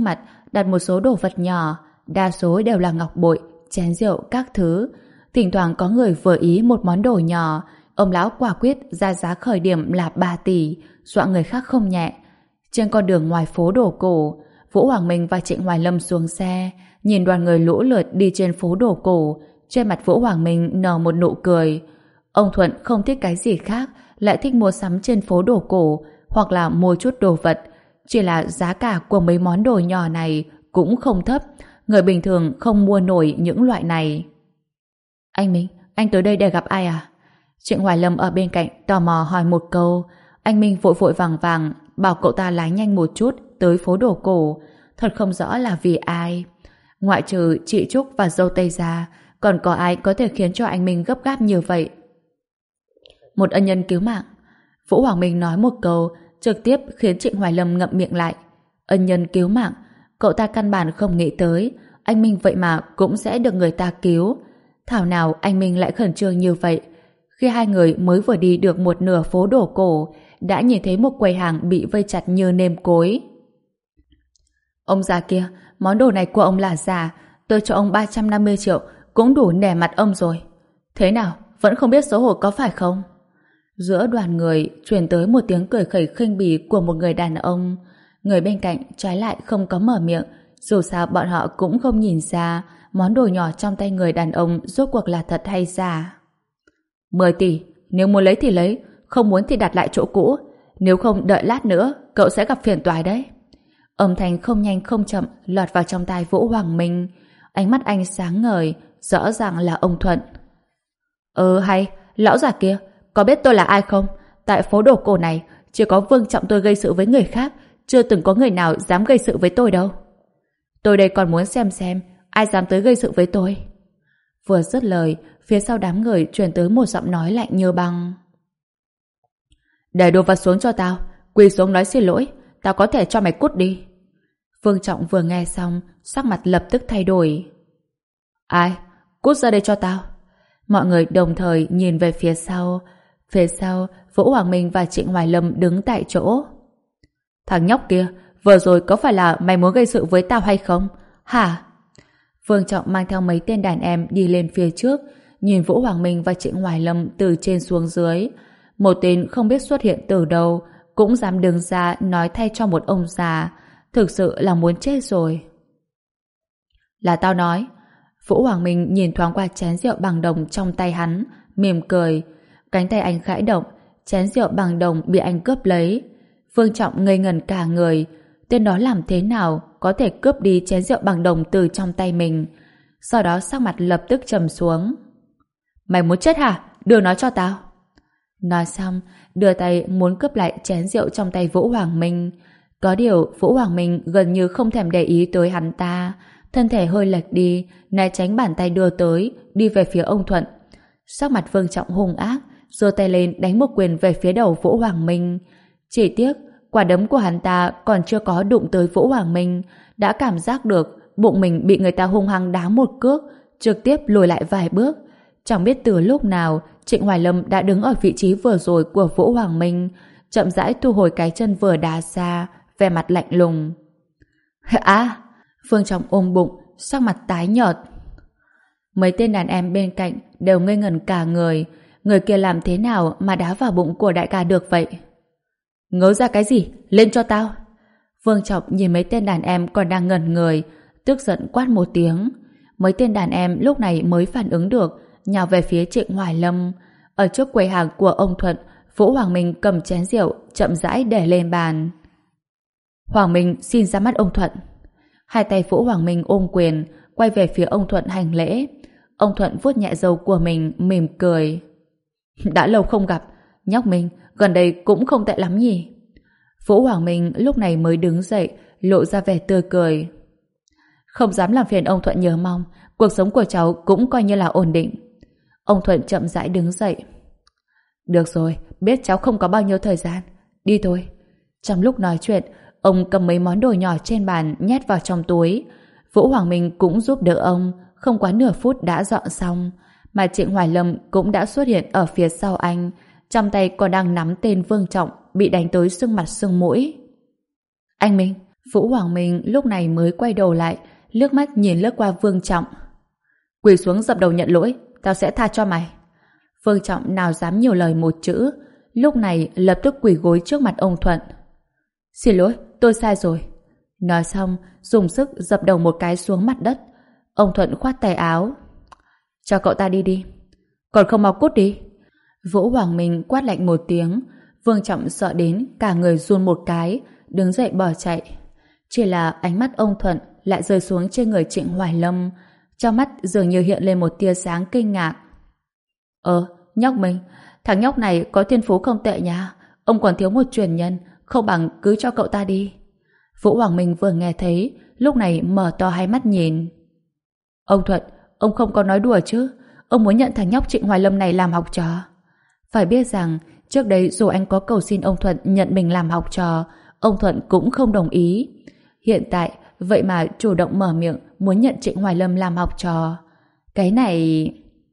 đặt một số đồ vật nhỏ, đa số đều là ngọc bội, chén rượu, các thứ. Thỉnh thoảng có người vừa ý một món đồ nhỏ, ông lão quả quyết ra giá khởi điểm là ba tỷ, dọa người khác không nhẹ. Trên con đường ngoài phố đồ cổ, Vũ Hoàng Minh và Trịnh Hoài Lâm xuống xe, nhìn đoàn người lũ lượt đi trên phố đồ cổ, trên mặt Vũ Hoàng Minh nở một nụ cười. Ông Thuận không thích cái gì khác, lại thích mua sắm trên phố đồ cổ, hoặc là mua chút đồ vật. Chỉ là giá cả của mấy món đồ nhỏ này cũng không thấp, người bình thường không mua nổi những loại này. Anh Minh, anh tới đây để gặp ai à? Trịnh Hoài Lâm ở bên cạnh tò mò hỏi một câu. Anh Minh vội vội vàng vàng bảo cậu ta lái nhanh một chút tới phố đồ cổ, thật không rõ là vì ai. Ngoại trừ chị Trúc và dâu tây ra, còn có ai có thể khiến cho anh Minh gấp gáp như vậy? Một ân nhân cứu mạng. Vũ Hoàng Minh nói một câu trực tiếp khiến Trịnh Hoài Lâm ngậm miệng lại. Ân nhân cứu mạng, cậu ta căn bản không nghĩ tới anh Minh vậy mà cũng sẽ được người ta cứu. Thảo nào anh Minh lại khẩn trương như vậy. Khi hai người mới vừa đi được một nửa phố đồ cổ, đã nhìn thấy một quầy hàng bị vây chặt như nêm cối. Ông già kia, món đồ này của ông là giả, tôi cho ông ba trăm năm mươi triệu cũng đủ nể mặt ông rồi. Thế nào, vẫn không biết xấu hổ có phải không? Giữa đoàn người truyền tới một tiếng cười khẩy khinh bỉ của một người đàn ông. Người bên cạnh trái lại không có mở miệng, dù sao bọn họ cũng không nhìn ra món đồ nhỏ trong tay người đàn ông rốt cuộc là thật hay giả. Mười tỷ, nếu muốn lấy thì lấy, không muốn thì đặt lại chỗ cũ, nếu không đợi lát nữa cậu sẽ gặp phiền toái đấy. Âm thanh không nhanh không chậm lọt vào trong tai Vũ Hoàng Minh. Ánh mắt anh sáng ngời, rõ ràng là ông Thuận. Ờ hay, lão già kia, có biết tôi là ai không? Tại phố đồ cổ này chỉ có Vương Trọng tôi gây sự với người khác, chưa từng có người nào dám gây sự với tôi đâu. Tôi đây còn muốn xem xem ai dám tới gây sự với tôi. Vừa dứt lời, phía sau đám người truyền tới một giọng nói lạnh như băng. Để đồ vật xuống cho tao, quỳ xuống nói xin lỗi, tao có thể cho mày cút đi. Vương Trọng vừa nghe xong, sắc mặt lập tức thay đổi. Ai? Cút ra đây cho tao. Mọi người đồng thời nhìn về phía sau. Phía sau, Vũ Hoàng Minh và Trịnh Hoài Lâm đứng tại chỗ. Thằng nhóc kia, vừa rồi có phải là mày muốn gây sự với tao hay không? Hả? Vương Trọng mang theo mấy tên đàn em đi lên phía trước, nhìn Vũ Hoàng Minh và Trịnh Hoài Lâm từ trên xuống dưới. Một tên không biết xuất hiện từ đâu, cũng dám đứng ra nói thay cho một ông già. Thực sự là muốn chết rồi. Là tao nói. Vũ Hoàng Minh nhìn thoáng qua chén rượu bằng đồng trong tay hắn, mỉm cười. Cánh tay anh khẽ động, chén rượu bằng đồng bị anh cướp lấy. Vương Trọng ngây ngẩn cả người. Tên đó làm thế nào có thể cướp đi chén rượu bằng đồng từ trong tay mình? Sau đó sắc mặt lập tức trầm xuống. Mày muốn chết hả? Đưa nó cho tao. Nói xong, đưa tay muốn cướp lại chén rượu trong tay Vũ Hoàng Minh. Có điều Vũ Hoàng Minh gần như không thèm để ý tới hắn ta, thân thể hơi lệch đi, né tránh bàn tay đưa tới, đi về phía ông Thuận. Sắc mặt Vương Trọng hung ác, giơ tay lên đánh một quyền về phía đầu Vũ Hoàng Minh. Chỉ tiếc, quả đấm của hắn ta còn chưa có đụng tới Vũ Hoàng Minh, đã cảm giác được bụng mình bị người ta hung hăng đá một cước, trực tiếp lùi lại vài bước. Chẳng biết từ lúc nào, Trịnh Hoài Lâm đã đứng ở vị trí vừa rồi của Vũ Hoàng Minh, chậm rãi thu hồi cái chân vừa đá ra, vẻ mặt lạnh lùng. À! Vương Trọng ôm bụng, sắc mặt tái nhợt. Mấy tên đàn em bên cạnh đều ngây ngẩn cả người. Người kia làm thế nào mà đá vào bụng của đại ca được vậy? Ngớ ra cái gì? Lên cho tao! Vương Trọng nhìn mấy tên đàn em còn đang ngẩn người, tức giận quát một tiếng. Mấy tên đàn em lúc này mới phản ứng được, nhào về phía Trịnh Hoài Lâm. Ở trước quầy hàng của ông Thuận, Vũ Hoàng Minh cầm chén rượu chậm rãi để lên bàn. Hoàng Minh xin ra mắt ông Thuận. Hai tay Vũ Hoàng Minh ôm quyền, quay về phía ông Thuận hành lễ. Ông Thuận vuốt nhẹ râu của mình, mỉm cười. Đã lâu không gặp, nhóc Minh, gần đây cũng không tệ lắm nhỉ? Vũ Hoàng Minh lúc này mới đứng dậy, lộ ra vẻ tươi cười. Không dám làm phiền ông Thuận nhớ mong, cuộc sống của cháu cũng coi như là ổn định. Ông Thuận chậm rãi đứng dậy. Được rồi, biết cháu không có bao nhiêu thời gian. Đi thôi. Trong lúc nói chuyện, ông cầm mấy món đồ nhỏ trên bàn nhét vào trong túi. Vũ Hoàng Minh cũng giúp đỡ ông, không quá nửa phút đã dọn xong. Mà Trịnh Hoài Lâm cũng đã xuất hiện ở phía sau anh, trong tay còn đang nắm tên Vương Trọng bị đánh tới sưng mặt sưng mũi. Anh Minh, Vũ Hoàng Minh lúc này mới quay đầu lại, liếc mắt nhìn lướt qua Vương Trọng. Quỳ xuống dập đầu nhận lỗi, tao sẽ tha cho mày. Vương Trọng nào dám nhiều lời một chữ, lúc này lập tức quỳ gối trước mặt ông Thuận. Xin lỗi, tôi sai rồi. Nói xong, dùng sức dập đầu một cái xuống mặt đất. Ông Thuận khoát tay áo. Cho cậu ta đi đi. Còn không mau cút đi. Vũ Hoàng Minh quát lạnh một tiếng. Vương Trọng sợ đến cả người run một cái, đứng dậy bỏ chạy. Chỉ là ánh mắt ông Thuận lại rơi xuống trên người Trịnh Hoài Lâm. Trong mắt dường như hiện lên một tia sáng kinh ngạc. Ờ, nhóc mình, thằng nhóc này có thiên phú không tệ nha. Ông còn thiếu một truyền nhân, không bằng cứ cho cậu ta đi. Vũ Hoàng Minh vừa nghe thấy, lúc này mở to hai mắt nhìn. Ông Thuận, ông không có nói đùa chứ? Ông muốn nhận thằng nhóc Trịnh Hoài Lâm này làm học trò? Phải biết rằng, trước đây dù anh có cầu xin ông Thuận nhận mình làm học trò, ông Thuận cũng không đồng ý. Hiện tại, vậy mà chủ động mở miệng muốn nhận Trịnh Hoài Lâm làm học trò. Cái này...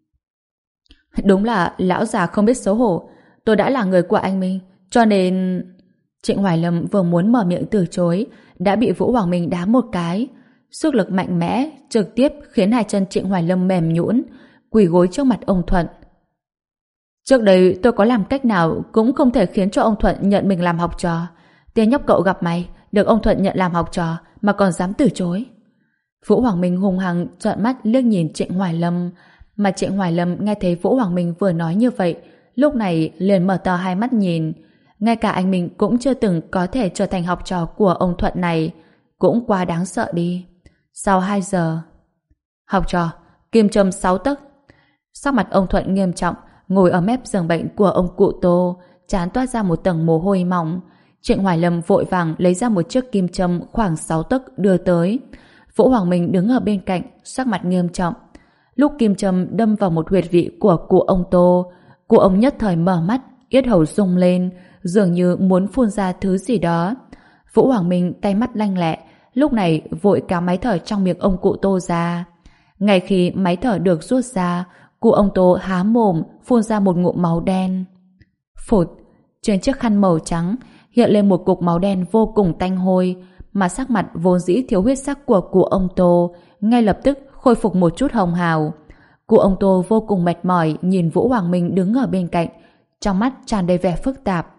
Đúng là lão già không biết xấu hổ. Tôi đã là người của anh Minh, cho nên... Trịnh Hoài Lâm vừa muốn mở miệng từ chối, đã bị Vũ Hoàng Minh đá một cái. Sức lực mạnh mẽ, trực tiếp khiến hai chân Trịnh Hoài Lâm mềm nhũn, quỳ gối trước mặt ông Thuận. Trước đây tôi có làm cách nào cũng không thể khiến cho ông Thuận nhận mình làm học trò. Tên nhóc cậu gặp mày, được ông Thuận nhận làm học trò mà còn dám từ chối. Vũ Hoàng Minh hung hăng trợn mắt liếc nhìn Trịnh Hoài Lâm, mà Trịnh Hoài Lâm nghe thấy Vũ Hoàng Minh vừa nói như vậy, lúc này liền mở to hai mắt nhìn. Ngay cả anh mình cũng chưa từng có thể trở thành học trò của ông Thuận này, cũng quá đáng sợ đi. Sau hai giờ, học trò, kim châm sáu tấc. Sắc mặt ông Thuận nghiêm trọng, ngồi ở mép giường bệnh của ông cụ Tô, trán toát ra một tầng mồ hôi mỏng. Trịnh Hoài Lâm vội vàng lấy ra một chiếc kim châm khoảng sáu tấc đưa tới. Vũ Hoàng Minh đứng ở bên cạnh, sắc mặt nghiêm trọng. Lúc kim châm đâm vào một huyệt vị của cụ ông Tô, cụ ông nhất thời mở mắt, yết hầu rung lên, dường như muốn phun ra thứ gì đó. Vũ Hoàng Minh tay mắt lanh lẹ, lúc này vội kéo máy thở trong miệng ông cụ Tô ra. Ngay khi máy thở được rút ra, cụ ông Tô há mồm phun ra một ngụm máu đen. Phụt, trên chiếc khăn màu trắng hiện lên một cục máu đen vô cùng tanh hôi, mà sắc mặt vốn dĩ thiếu huyết sắc của cụ ông Tô ngay lập tức khôi phục một chút hồng hào. Cụ ông Tô vô cùng mệt mỏi nhìn Vũ Hoàng Minh đứng ở bên cạnh, trong mắt tràn đầy vẻ phức tạp.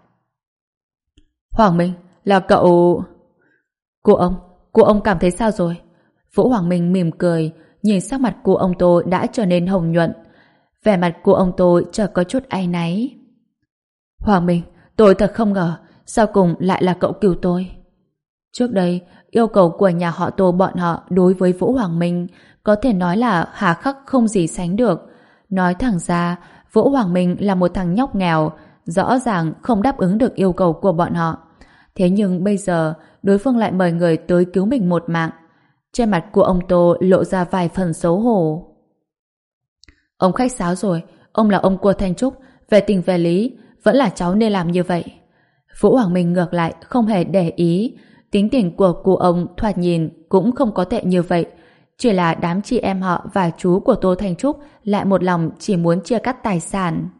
Hoàng Minh, là cậu... Cụ ông, cụ ông cảm thấy sao rồi? Vũ Hoàng Minh mỉm cười, nhìn sắc mặt cụ ông Tô đã trở nên hồng nhuận. Vẻ mặt cụ ông Tô chợt có chút áy náy. Hoàng Minh, tôi thật không ngờ, sau cùng lại là cậu cứu tôi. Trước đây, yêu cầu của nhà họ Tô bọn họ đối với Vũ Hoàng Minh có thể nói là hà khắc không gì sánh được. Nói thẳng ra, Vũ Hoàng Minh là một thằng nhóc nghèo, rõ ràng không đáp ứng được yêu cầu của bọn họ. Thế nhưng bây giờ, đối phương lại mời người tới cứu mình một mạng. Trên mặt của ông Tô lộ ra vài phần xấu hổ. Ông khách sáo rồi, ông là ông của Thanh Trúc, về tình về lý, vẫn là cháu nên làm như vậy. Vũ Hoàng Minh ngược lại không hề để ý, tính tình của cụ ông thoạt nhìn cũng không có tệ như vậy, chỉ là đám chị em họ và chú của Tô Thanh Trúc lại một lòng chỉ muốn chia cắt tài sản.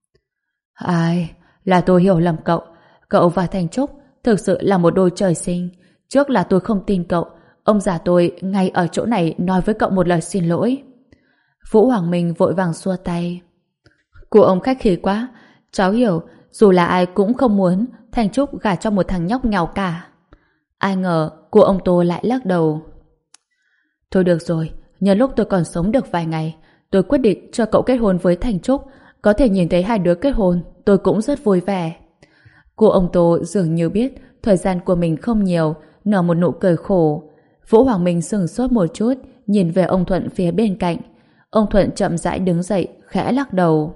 Ai, là tôi hiểu lầm cậu. Cậu và Thanh Trúc thực sự là một đôi trời sinh. Trước là tôi không tin cậu, ông già tôi ngay ở chỗ này nói với cậu một lời xin lỗi. Vũ Hoàng Minh vội vàng xua tay. Cụ ông khách khí quá, cháu hiểu, dù là ai cũng không muốn Thanh Trúc gả cho một thằng nhóc nghèo cả. Ai ngờ cụ ông Tô lại lắc đầu. Thôi được rồi, nhân lúc tôi còn sống được vài ngày, tôi quyết định cho cậu kết hôn với Thanh Trúc. Có thể nhìn thấy hai đứa kết hôn, tôi cũng rất vui vẻ. Cụ ông Tô dường như biết thời gian của mình không nhiều, nở một nụ cười khổ. Vũ Hoàng Minh sững sốt một chút, nhìn về ông Thuận phía bên cạnh. Ông Thuận chậm rãi đứng dậy, khẽ lắc đầu.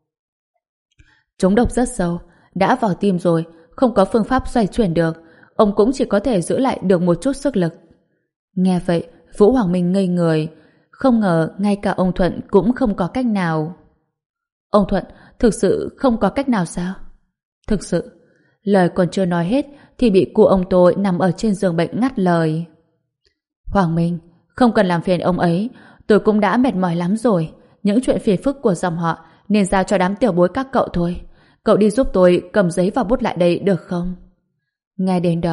Trúng độc rất sâu, đã vào tim rồi, không có phương pháp xoay chuyển được. Ông cũng chỉ có thể giữ lại được một chút sức lực. Nghe vậy, Vũ Hoàng Minh ngây người. Không ngờ ngay cả ông Thuận cũng không có cách nào. Ông Thuận thực sự không có cách nào sao? Thực sự. Lời còn chưa nói hết thì bị cụ ông Tô nằm ở trên giường bệnh ngắt lời. Hoàng Minh, không cần làm phiền ông ấy. Tôi cũng đã mệt mỏi lắm rồi. Những chuyện phiền phức của dòng họ nên giao cho đám tiểu bối các cậu thôi. Cậu đi giúp tôi cầm giấy và bút lại đây được không? Nghe đến đó,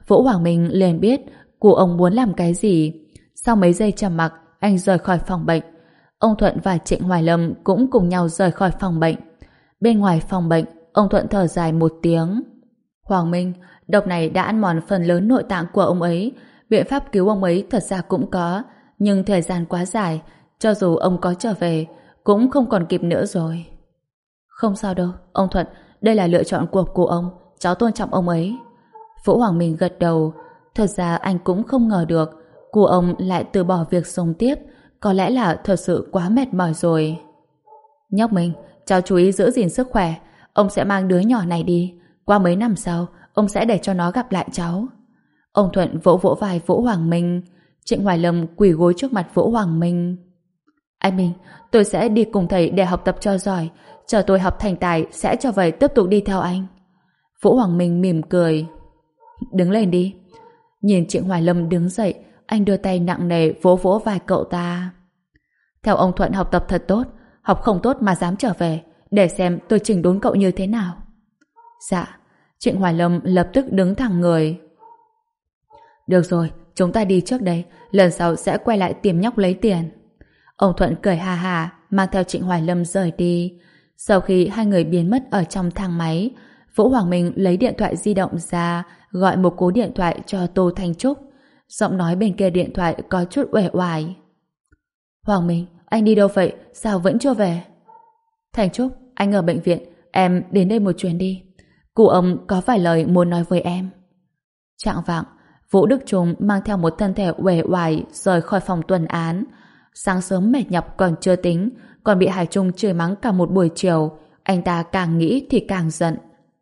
Vũ Hoàng Minh liền biết cụ ông muốn làm cái gì. Sau mấy giây trầm mặc, anh rời khỏi phòng bệnh. Ông Thuận và Trịnh Hoài Lâm cũng cùng nhau rời khỏi phòng bệnh. Bên ngoài phòng bệnh, ông Thuận thở dài một tiếng. Hoàng Minh, độc này đã ăn mòn phần lớn nội tạng của ông ấy. Biện pháp cứu ông ấy thật ra cũng có, nhưng thời gian quá dài, cho dù ông có trở về, cũng không còn kịp nữa rồi. Không sao đâu, ông Thuận, đây là lựa chọn của cụ ông, cháu tôn trọng ông ấy. Vũ Hoàng Minh gật đầu. Thật ra anh cũng không ngờ được cụ ông lại từ bỏ việc sống tiếp, có lẽ là thật sự quá mệt mỏi rồi. Nhóc Minh, cháu chú ý giữ gìn sức khỏe, ông sẽ mang đứa nhỏ này đi, qua mấy năm sau ông sẽ để cho nó gặp lại cháu. Ông Thuận vỗ vỗ vai Vũ Hoàng Minh. Trịnh Hoài Lâm quỳ gối trước mặt Vũ Hoàng Minh. Anh Minh, tôi sẽ đi cùng thầy để học tập cho giỏi, chờ tôi học thành tài sẽ trở về tiếp tục đi theo anh. Vũ Hoàng Minh mỉm cười. Đứng lên đi. Nhìn Trịnh Hoài Lâm đứng dậy, anh đưa tay nặng nề vỗ vỗ vai cậu ta. Theo ông Thuận học tập thật tốt, học không tốt mà dám trở về, để xem tôi chỉnh đốn cậu như thế nào. Dạ. Trịnh Hoài Lâm lập tức đứng thẳng người. Được rồi, chúng ta đi trước đây, lần sau sẽ quay lại tìm nhóc lấy tiền. Ông Thuận cười ha ha, mang theo Trịnh Hoài Lâm rời đi. Sau khi hai người biến mất ở trong thang máy, Vũ Hoàng Minh lấy điện thoại di động ra, gọi một cú điện thoại cho Tô Thanh Trúc. Giọng nói bên kia điện thoại có chút uể oải. Hoàng Minh, anh đi đâu vậy? Sao vẫn chưa về? Thanh Trúc, anh ở bệnh viện, em đến đây một chuyến đi. Cụ ông có vài lời muốn nói với em. Trạng vạng, Vũ Đức Trung mang theo một thân thể uể oải rời khỏi phòng tuần án. Sáng sớm mệt nhọc còn chưa tính, còn bị Hải Trung chửi mắng cả một buổi chiều. Anh ta càng nghĩ thì càng giận.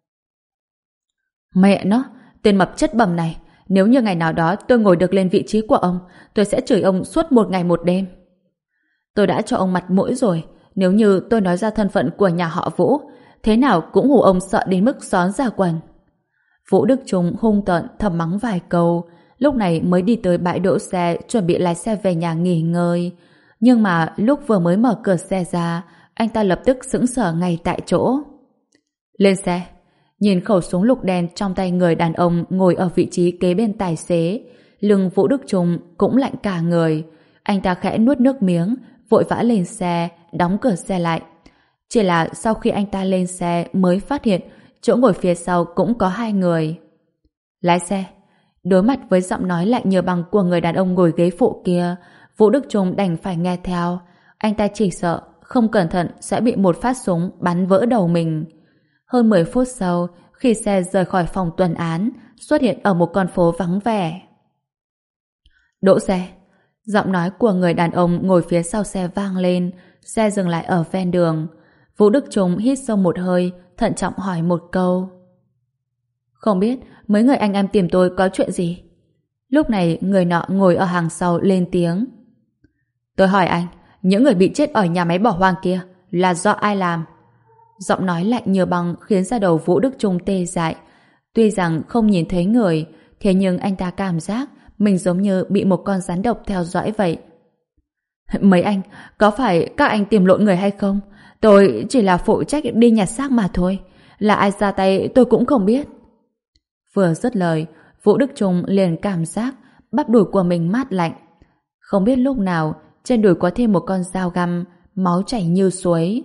Mẹ nó, tên mập chất bầm này, nếu như ngày nào đó tôi ngồi được lên vị trí của ông, tôi sẽ chửi ông suốt một ngày một đêm. Tôi đã cho ông mặt mũi rồi, nếu như tôi nói ra thân phận của nhà họ Vũ, thế nào cũng hù ông sợ đến mức xón ra quần. Vũ Đức Trung hung tợn thầm mắng vài câu, lúc này mới đi tới bãi đỗ xe chuẩn bị lái xe về nhà nghỉ ngơi. Nhưng mà lúc vừa mới mở cửa xe ra, anh ta lập tức sững sờ ngay tại chỗ. Lên xe. Nhìn khẩu súng lục đen trong tay người đàn ông ngồi ở vị trí kế bên tài xế, lưng Vũ Đức Trung cũng lạnh cả người. Anh ta khẽ nuốt nước miếng, vội vã lên xe, đóng cửa xe lại. Chỉ là sau khi anh ta lên xe mới phát hiện chỗ ngồi phía sau cũng có hai người. Lái xe. Đối mặt với giọng nói lạnh như băng của người đàn ông ngồi ghế phụ kia, Vũ Đức Trung đành phải nghe theo. Anh ta chỉ sợ không cẩn thận sẽ bị một phát súng bắn vỡ đầu mình. Hơn mười phút sau, khi xe rời khỏi phòng tuần án, xuất hiện ở một con phố vắng vẻ. Đỗ xe. Giọng nói của người đàn ông ngồi phía sau xe vang lên, xe dừng lại ở ven đường. Vũ Đức Trung hít sâu một hơi, thận trọng hỏi một câu. Không biết mấy người anh em tìm tôi có chuyện gì? Lúc này người nọ ngồi ở hàng sau lên tiếng. Tôi hỏi anh, những người bị chết ở nhà máy bỏ hoang kia là do ai làm? Giọng nói lạnh như băng khiến da đầu Vũ Đức Trung tê dại. Tuy rằng không nhìn thấy người, thế nhưng anh ta cảm giác mình giống như bị một con rắn độc theo dõi vậy. Mấy anh, có phải các anh tìm lộn người hay không? Tôi chỉ là phụ trách đi nhặt xác mà thôi. Là ai ra tay tôi cũng không biết. Vừa dứt lời, Vũ Đức Trung liền cảm giác bắp đùi của mình mát lạnh. Không biết lúc nào trên đùi có thêm một con dao găm, máu chảy như suối.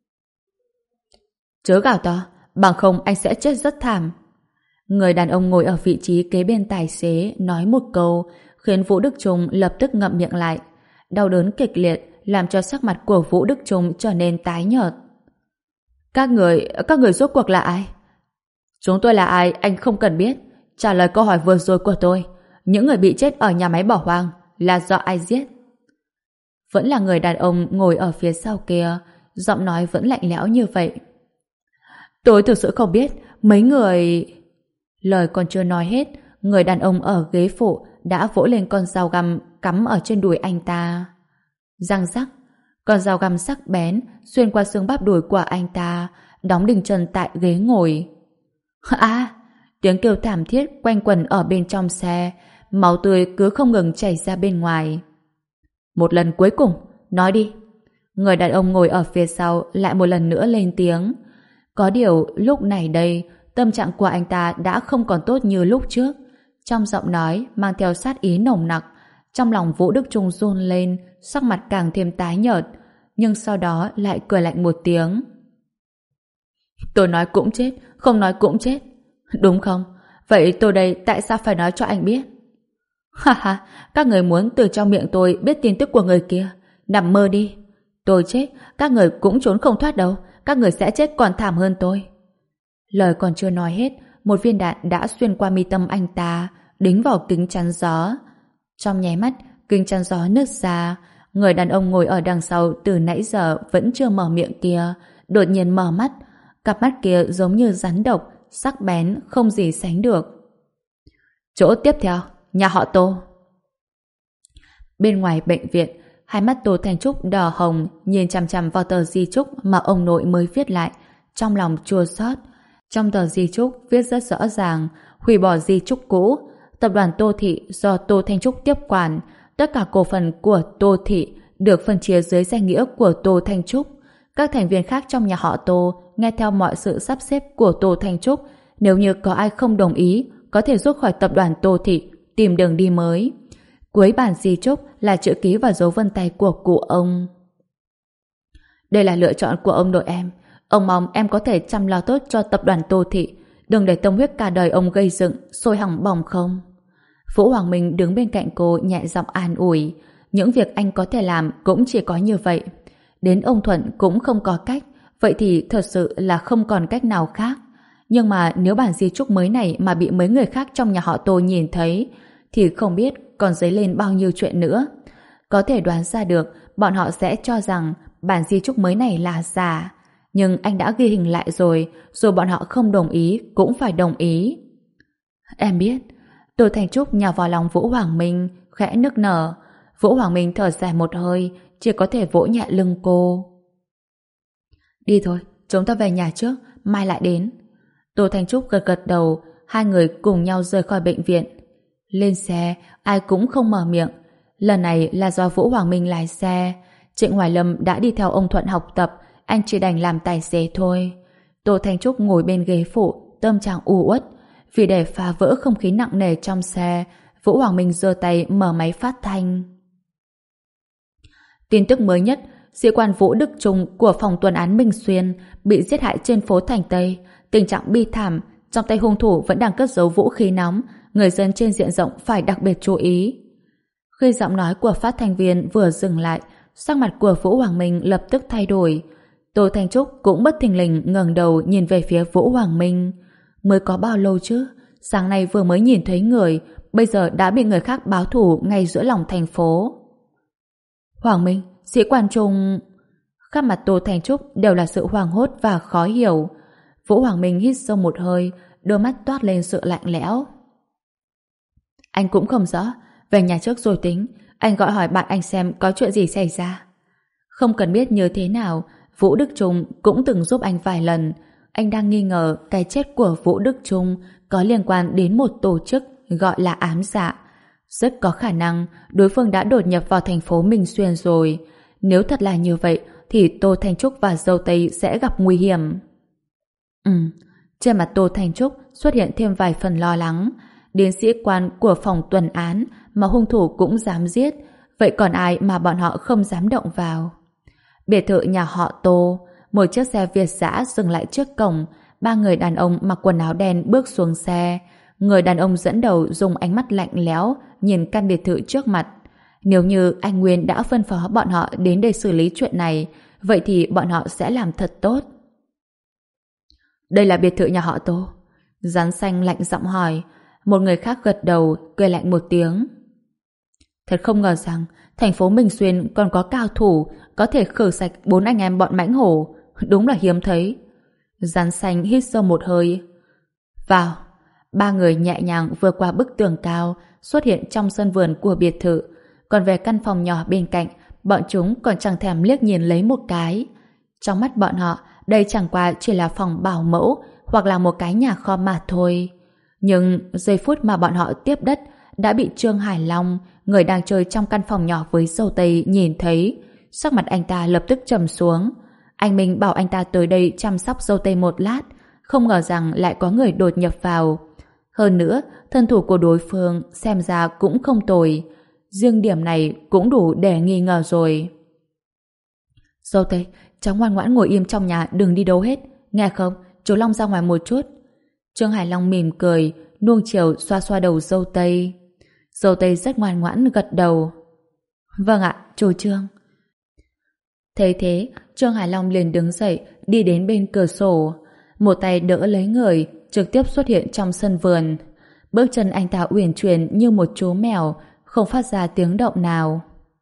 Chớ gào to, bằng không anh sẽ chết rất thảm. Người đàn ông ngồi ở vị trí kế bên tài xế nói một câu khiến Vũ Đức Trung lập tức ngậm miệng lại. Đau đớn kịch liệt làm cho sắc mặt của Vũ Đức Trung trở nên tái nhợt. Các người, các người rốt cuộc là ai? Chúng tôi là ai anh không cần biết. Trả lời câu hỏi vừa rồi của tôi. Những người bị chết ở nhà máy bỏ hoang là do ai giết? Vẫn là người đàn ông ngồi ở phía sau kia, giọng nói vẫn lạnh lẽo như vậy. Tôi thực sự không biết. Mấy người... Lời còn chưa nói hết, người đàn ông ở ghế phụ đã vỗ lên con dao găm cắm ở trên đùi anh ta. Răng rắc, con dao găm sắc bén xuyên qua xương bắp đùi của anh ta, đóng đinh chân tại ghế ngồi. À! Tiếng kêu thảm thiết quanh quẩn ở bên trong xe, máu tươi cứ không ngừng chảy ra bên ngoài. Một lần cuối cùng, nói đi. Người đàn ông ngồi ở phía sau lại một lần nữa lên tiếng. Có điều lúc này đây, tâm trạng của anh ta đã không còn tốt như lúc trước. Trong giọng nói mang theo sát ý nồng nặc. Trong lòng Vũ Đức Trung run lên, sắc mặt càng thêm tái nhợt, nhưng sau đó lại cười lạnh một tiếng. Tôi nói cũng chết, không nói cũng chết. Đúng không? Vậy tôi đây tại sao phải nói cho anh biết? Ha ha, các người muốn từ trong miệng tôi biết tin tức của người kia. Nằm mơ đi. Tôi chết, các người cũng trốn không thoát đâu. Các người sẽ chết còn thảm hơn tôi. Lời còn chưa nói hết, một viên đạn đã xuyên qua mi tâm anh ta, đính vào kính chắn gió. Trong nháy mắt, kính chắn gió nứt ra. Người đàn ông ngồi ở đằng sau từ nãy giờ vẫn chưa mở miệng kia, đột nhiên mở mắt. Cặp mắt kia giống như rắn độc, sắc bén, không gì sánh được. Chỗ tiếp theo, nhà họ Tô. Bên ngoài bệnh viện, hai mắt Tô Thanh Trúc đỏ hồng nhìn chằm chằm vào tờ di chúc mà ông nội mới viết lại, trong lòng chua xót. Trong tờ di chúc viết rất rõ ràng, hủy bỏ di chúc cũ, tập đoàn Tô Thị do Tô Thanh Trúc tiếp quản, tất cả cổ phần của Tô Thị được phân chia dưới danh nghĩa của Tô Thanh Trúc. Các thành viên khác trong nhà họ Tô nghe theo mọi sự sắp xếp của Tô Thanh Trúc, nếu như có ai không đồng ý, có thể rút khỏi tập đoàn Tô Thị, tìm đường đi mới. Cuối bản di chúc là chữ ký và dấu vân tay của cụ ông. Đây là lựa chọn của ông nội em. Ông mong em có thể chăm lo tốt cho tập đoàn Tô Thị, đừng để tâm huyết cả đời ông gây dựng, sôi hỏng bỏng không. Vũ Hoàng Minh đứng bên cạnh cô nhẹ giọng an ủi. Những việc anh có thể làm cũng chỉ có như vậy. Đến ông Thuận cũng không có cách, vậy thì thật sự là không còn cách nào khác. Nhưng mà nếu bản di chúc mới này mà bị mấy người khác trong nhà họ Tô nhìn thấy, thì không biết còn dấy lên bao nhiêu chuyện nữa. Có thể đoán ra được, bọn họ sẽ cho rằng bản di chúc mới này là giả. Nhưng anh đã ghi hình lại rồi, rồi bọn họ không đồng ý cũng phải đồng ý. Em biết. Tô Thanh Trúc nhào vào lòng Vũ Hoàng Minh, khẽ nức nở. Vũ Hoàng Minh thở dài một hơi, chỉ có thể vỗ nhẹ lưng cô. Đi thôi, chúng ta về nhà trước, mai lại đến. Tô Thanh Trúc gật gật đầu, hai người cùng nhau rời khỏi bệnh viện. Lên xe, ai cũng không mở miệng. Lần này là do Vũ Hoàng Minh lái xe. Trịnh Hoài Lâm đã đi theo ông Thuận học tập, anh chỉ đành làm tài xế thôi. Tô Thanh Trúc ngồi bên ghế phụ, tâm trạng u uất. Vì để phá vỡ không khí nặng nề trong xe, Vũ Hoàng Minh giơ tay mở máy phát thanh. Tin tức mới nhất, sĩ quan Vũ Đức Trung của phòng tuần án Minh Xuyên bị giết hại trên phố Thành Tây, tình trạng bi thảm, trong tay hung thủ vẫn đang cất giấu vũ khí nóng, người dân trên diện rộng phải đặc biệt chú ý. Khi giọng nói của phát thanh viên vừa dừng lại, sắc mặt của Vũ Hoàng Minh lập tức thay đổi. Tô Thanh Trúc cũng bất thình lình ngẩng đầu nhìn về phía Vũ Hoàng Minh. Mới có bao lâu chứ? Sáng nay vừa mới nhìn thấy người, bây giờ đã bị người khác báo thù ngay giữa lòng thành phố. Hoàng Minh, sĩ quan Trung... Khắp mặt Tô Thanh Trúc đều là sự hoảng hốt và khó hiểu. Vũ Hoàng Minh hít sâu một hơi, đôi mắt toát lên sự lạnh lẽo. Anh cũng không rõ, về nhà trước rồi tính, anh gọi hỏi bạn anh xem có chuyện gì xảy ra. Không cần biết như thế nào, Vũ Đức Trung cũng từng giúp anh vài lần. Anh đang nghi ngờ cái chết của Vũ Đức Trung có liên quan đến một tổ chức gọi là ám dạ. Rất có khả năng đối phương đã đột nhập vào thành phố Minh Xuyên rồi. Nếu thật là như vậy thì Tô Thanh Trúc và Dâu Tây sẽ gặp nguy hiểm. Ừ, trên mặt Tô Thanh Trúc xuất hiện thêm vài phần lo lắng. Đến sĩ quan của phòng tuần án mà hung thủ cũng dám giết, vậy còn ai mà bọn họ không dám động vào? Biệt thự nhà họ Tô, một chiếc xe Việt dã dừng lại trước cổng, ba người đàn ông mặc quần áo đen bước xuống xe. Người đàn ông dẫn đầu dùng ánh mắt lạnh lẽo nhìn căn biệt thự trước mặt. Nếu như anh Nguyên đã phân phó bọn họ đến đây xử lý chuyện này, vậy thì bọn họ sẽ làm thật tốt. Đây là biệt thự nhà họ Tô. Rắn xanh lạnh giọng hỏi. Một người khác gật đầu, cười lạnh một tiếng. Thật không ngờ rằng thành phố Minh Xuyên còn có cao thủ có thể khử sạch bốn anh em bọn mãnh hổ. Đúng là hiếm thấy. Rắn xanh hít sâu một hơi. Vào. Ba người nhẹ nhàng vượt qua bức tường cao, xuất hiện trong sân vườn của biệt thự. Còn về căn phòng nhỏ bên cạnh, bọn chúng còn chẳng thèm liếc nhìn lấy một cái. Trong mắt bọn họ, đây chẳng qua chỉ là phòng bảo mẫu hoặc là một cái nhà kho mà thôi. Nhưng giây phút mà bọn họ tiếp đất đã bị Trương Hải Long, người đang chơi trong căn phòng nhỏ với Dâu Tây, nhìn thấy. Sắc mặt anh ta lập tức trầm xuống. Anh Minh bảo anh ta tới đây chăm sóc Dâu Tây một lát, không ngờ rằng lại có người đột nhập vào. Hơn nữa, thân thủ của đối phương xem ra cũng không tồi. Riêng điểm này cũng đủ để nghi ngờ rồi. Dâu Tây, cháu ngoan ngoãn ngồi im trong nhà, đừng đi đâu hết. Nghe không, chú Long ra ngoài một chút. Trương Hải Long mỉm cười, nuông chiều xoa xoa đầu dâu Tây. Dâu Tây rất ngoan ngoãn gật đầu. Vâng ạ, chú Trương. Thấy thế, Trương Hải Long liền đứng dậy, đi đến bên cửa sổ. Một tay đỡ lấy người, trực tiếp xuất hiện trong sân vườn. Bước chân anh ta uyển chuyển như một chú mèo, không phát ra tiếng động nào.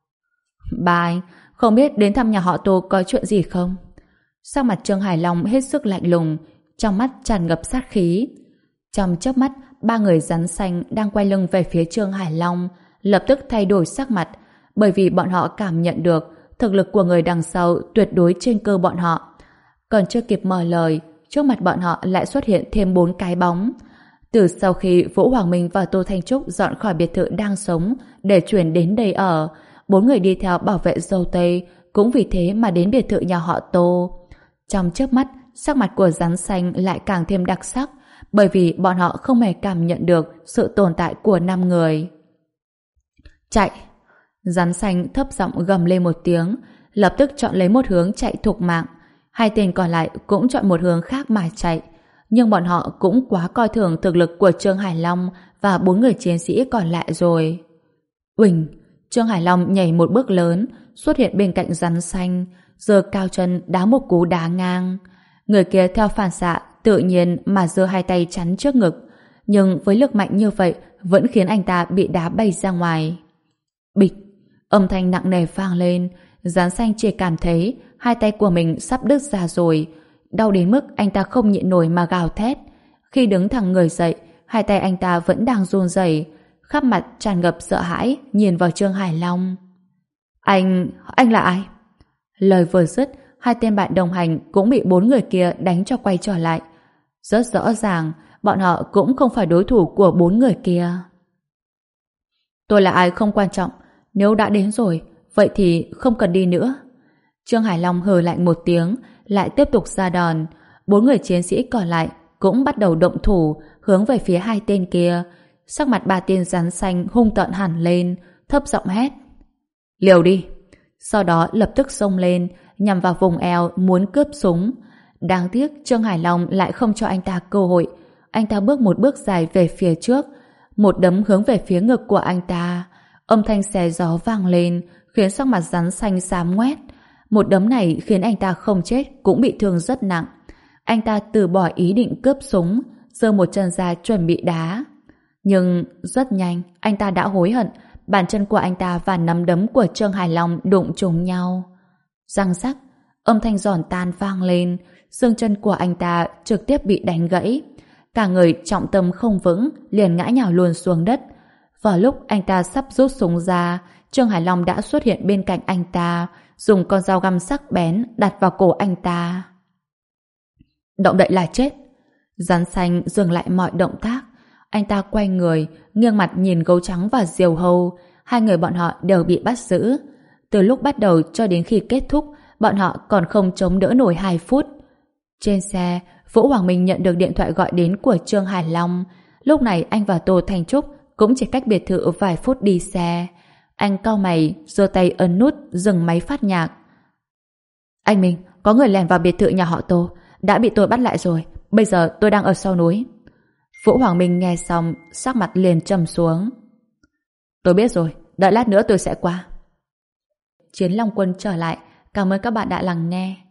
Ba anh, không biết đến thăm nhà họ Tô có chuyện gì không? Sắc mặt Trương Hải Long hết sức lạnh lùng, trong mắt tràn ngập sát khí. Trong chớp mắt, ba người rắn xanh đang quay lưng về phía Trương Hải Long lập tức thay đổi sắc mặt, bởi vì bọn họ cảm nhận được thực lực của người đằng sau tuyệt đối trên cơ bọn họ. Còn chưa kịp mở lời, trước mặt bọn họ lại xuất hiện thêm bốn cái bóng. Từ sau khi Vũ Hoàng Minh và Tô Thanh Trúc dọn khỏi biệt thự đang sống để chuyển đến đây ở, bốn người đi theo bảo vệ dâu Tây cũng vì thế mà đến biệt thự nhà họ Tô. Trong chớp mắt, sắc mặt của rắn xanh lại càng thêm đặc sắc, bởi vì bọn họ không hề cảm nhận được sự tồn tại của năm người. Chạy! Rắn xanh thấp giọng gầm lên một tiếng, lập tức chọn lấy một hướng chạy thục mạng. Hai tên còn lại cũng chọn một hướng khác mà chạy. Nhưng bọn họ cũng quá coi thường thực lực của Trương Hải Long và bốn người chiến sĩ còn lại rồi. Uỳnh! Trương Hải Long nhảy một bước lớn, xuất hiện bên cạnh rắn xanh, giơ cao chân đá một cú đá ngang. Người kia theo phản xạ tự nhiên mà giơ hai tay chắn trước ngực, nhưng với lực mạnh như vậy vẫn khiến anh ta bị đá bay ra ngoài. Bịch! Âm thanh nặng nề vang lên, rắn xanh chỉ cảm thấy hai tay của mình sắp đứt ra rồi, đau đến mức anh ta không nhịn nổi mà gào thét. Khi đứng thẳng người dậy, hai tay anh ta vẫn đang run rẩy, khắp mặt tràn ngập sợ hãi nhìn vào Trương Hải Long. Anh... anh là ai? Lời vừa dứt, hai tên bạn đồng hành cũng bị bốn người kia đánh cho quay trở lại. Rất rõ ràng, bọn họ cũng không phải đối thủ của bốn người kia. Tôi là ai không quan trọng, nếu đã đến rồi, vậy thì không cần đi nữa. Trương Hải Long hừ lạnh một tiếng, lại tiếp tục ra đòn. Bốn người chiến sĩ còn lại cũng bắt đầu động thủ, hướng về phía hai tên kia. Sắc mặt ba tên rắn xanh hung tợn hẳn lên, thấp giọng hét. Liều đi! Sau đó lập tức xông lên, nhằm vào vùng eo muốn cướp súng. Đáng tiếc Trương Hải Long lại không cho anh ta cơ hội. Anh ta bước một bước dài về phía trước, một đấm hướng về phía ngực của anh ta. Âm thanh xé gió vang lên, khiến sắc mặt rắn xanh xám ngoét. Một đấm này khiến anh ta không chết cũng bị thương rất nặng. Anh ta từ bỏ ý định cướp súng, giơ một chân ra chuẩn bị đá. Nhưng rất nhanh, anh ta đã hối hận. Bàn chân của anh ta và nắm đấm của Trương Hải Long đụng trúng nhau. Răng rắc, âm thanh giòn tan vang lên, xương chân của anh ta trực tiếp bị đánh gãy. Cả người trọng tâm không vững, liền ngã nhào luôn xuống đất. Vào lúc anh ta sắp rút súng ra, Trương Hải Long đã xuất hiện bên cạnh anh ta, dùng con dao găm sắc bén đặt vào cổ anh ta. Động đậy là chết. Rắn xanh dừng lại mọi động tác. Anh ta quay người, nghiêng mặt nhìn gấu trắng và diều hâu. Hai người bọn họ đều bị bắt giữ. Từ lúc bắt đầu cho đến khi kết thúc, bọn họ còn không chống đỡ nổi hai phút. Trên xe, Vũ Hoàng Minh nhận được điện thoại gọi đến của Trương Hải Long. Lúc này anh và Tô Thanh Trúc cũng chỉ cách biệt thự vài phút đi xe. Anh cau mày, giơ tay ấn nút dừng máy phát nhạc. Anh Minh, có người lẻn vào biệt thự nhà họ Tô, đã bị tôi bắt lại rồi. Bây giờ tôi đang ở sau núi. Vũ Hoàng Minh nghe xong, sắc mặt liền trầm xuống. Tôi biết rồi, đợi lát nữa tôi sẽ qua. Chiến Long Quân trở lại. Cảm ơn các bạn đã lắng nghe.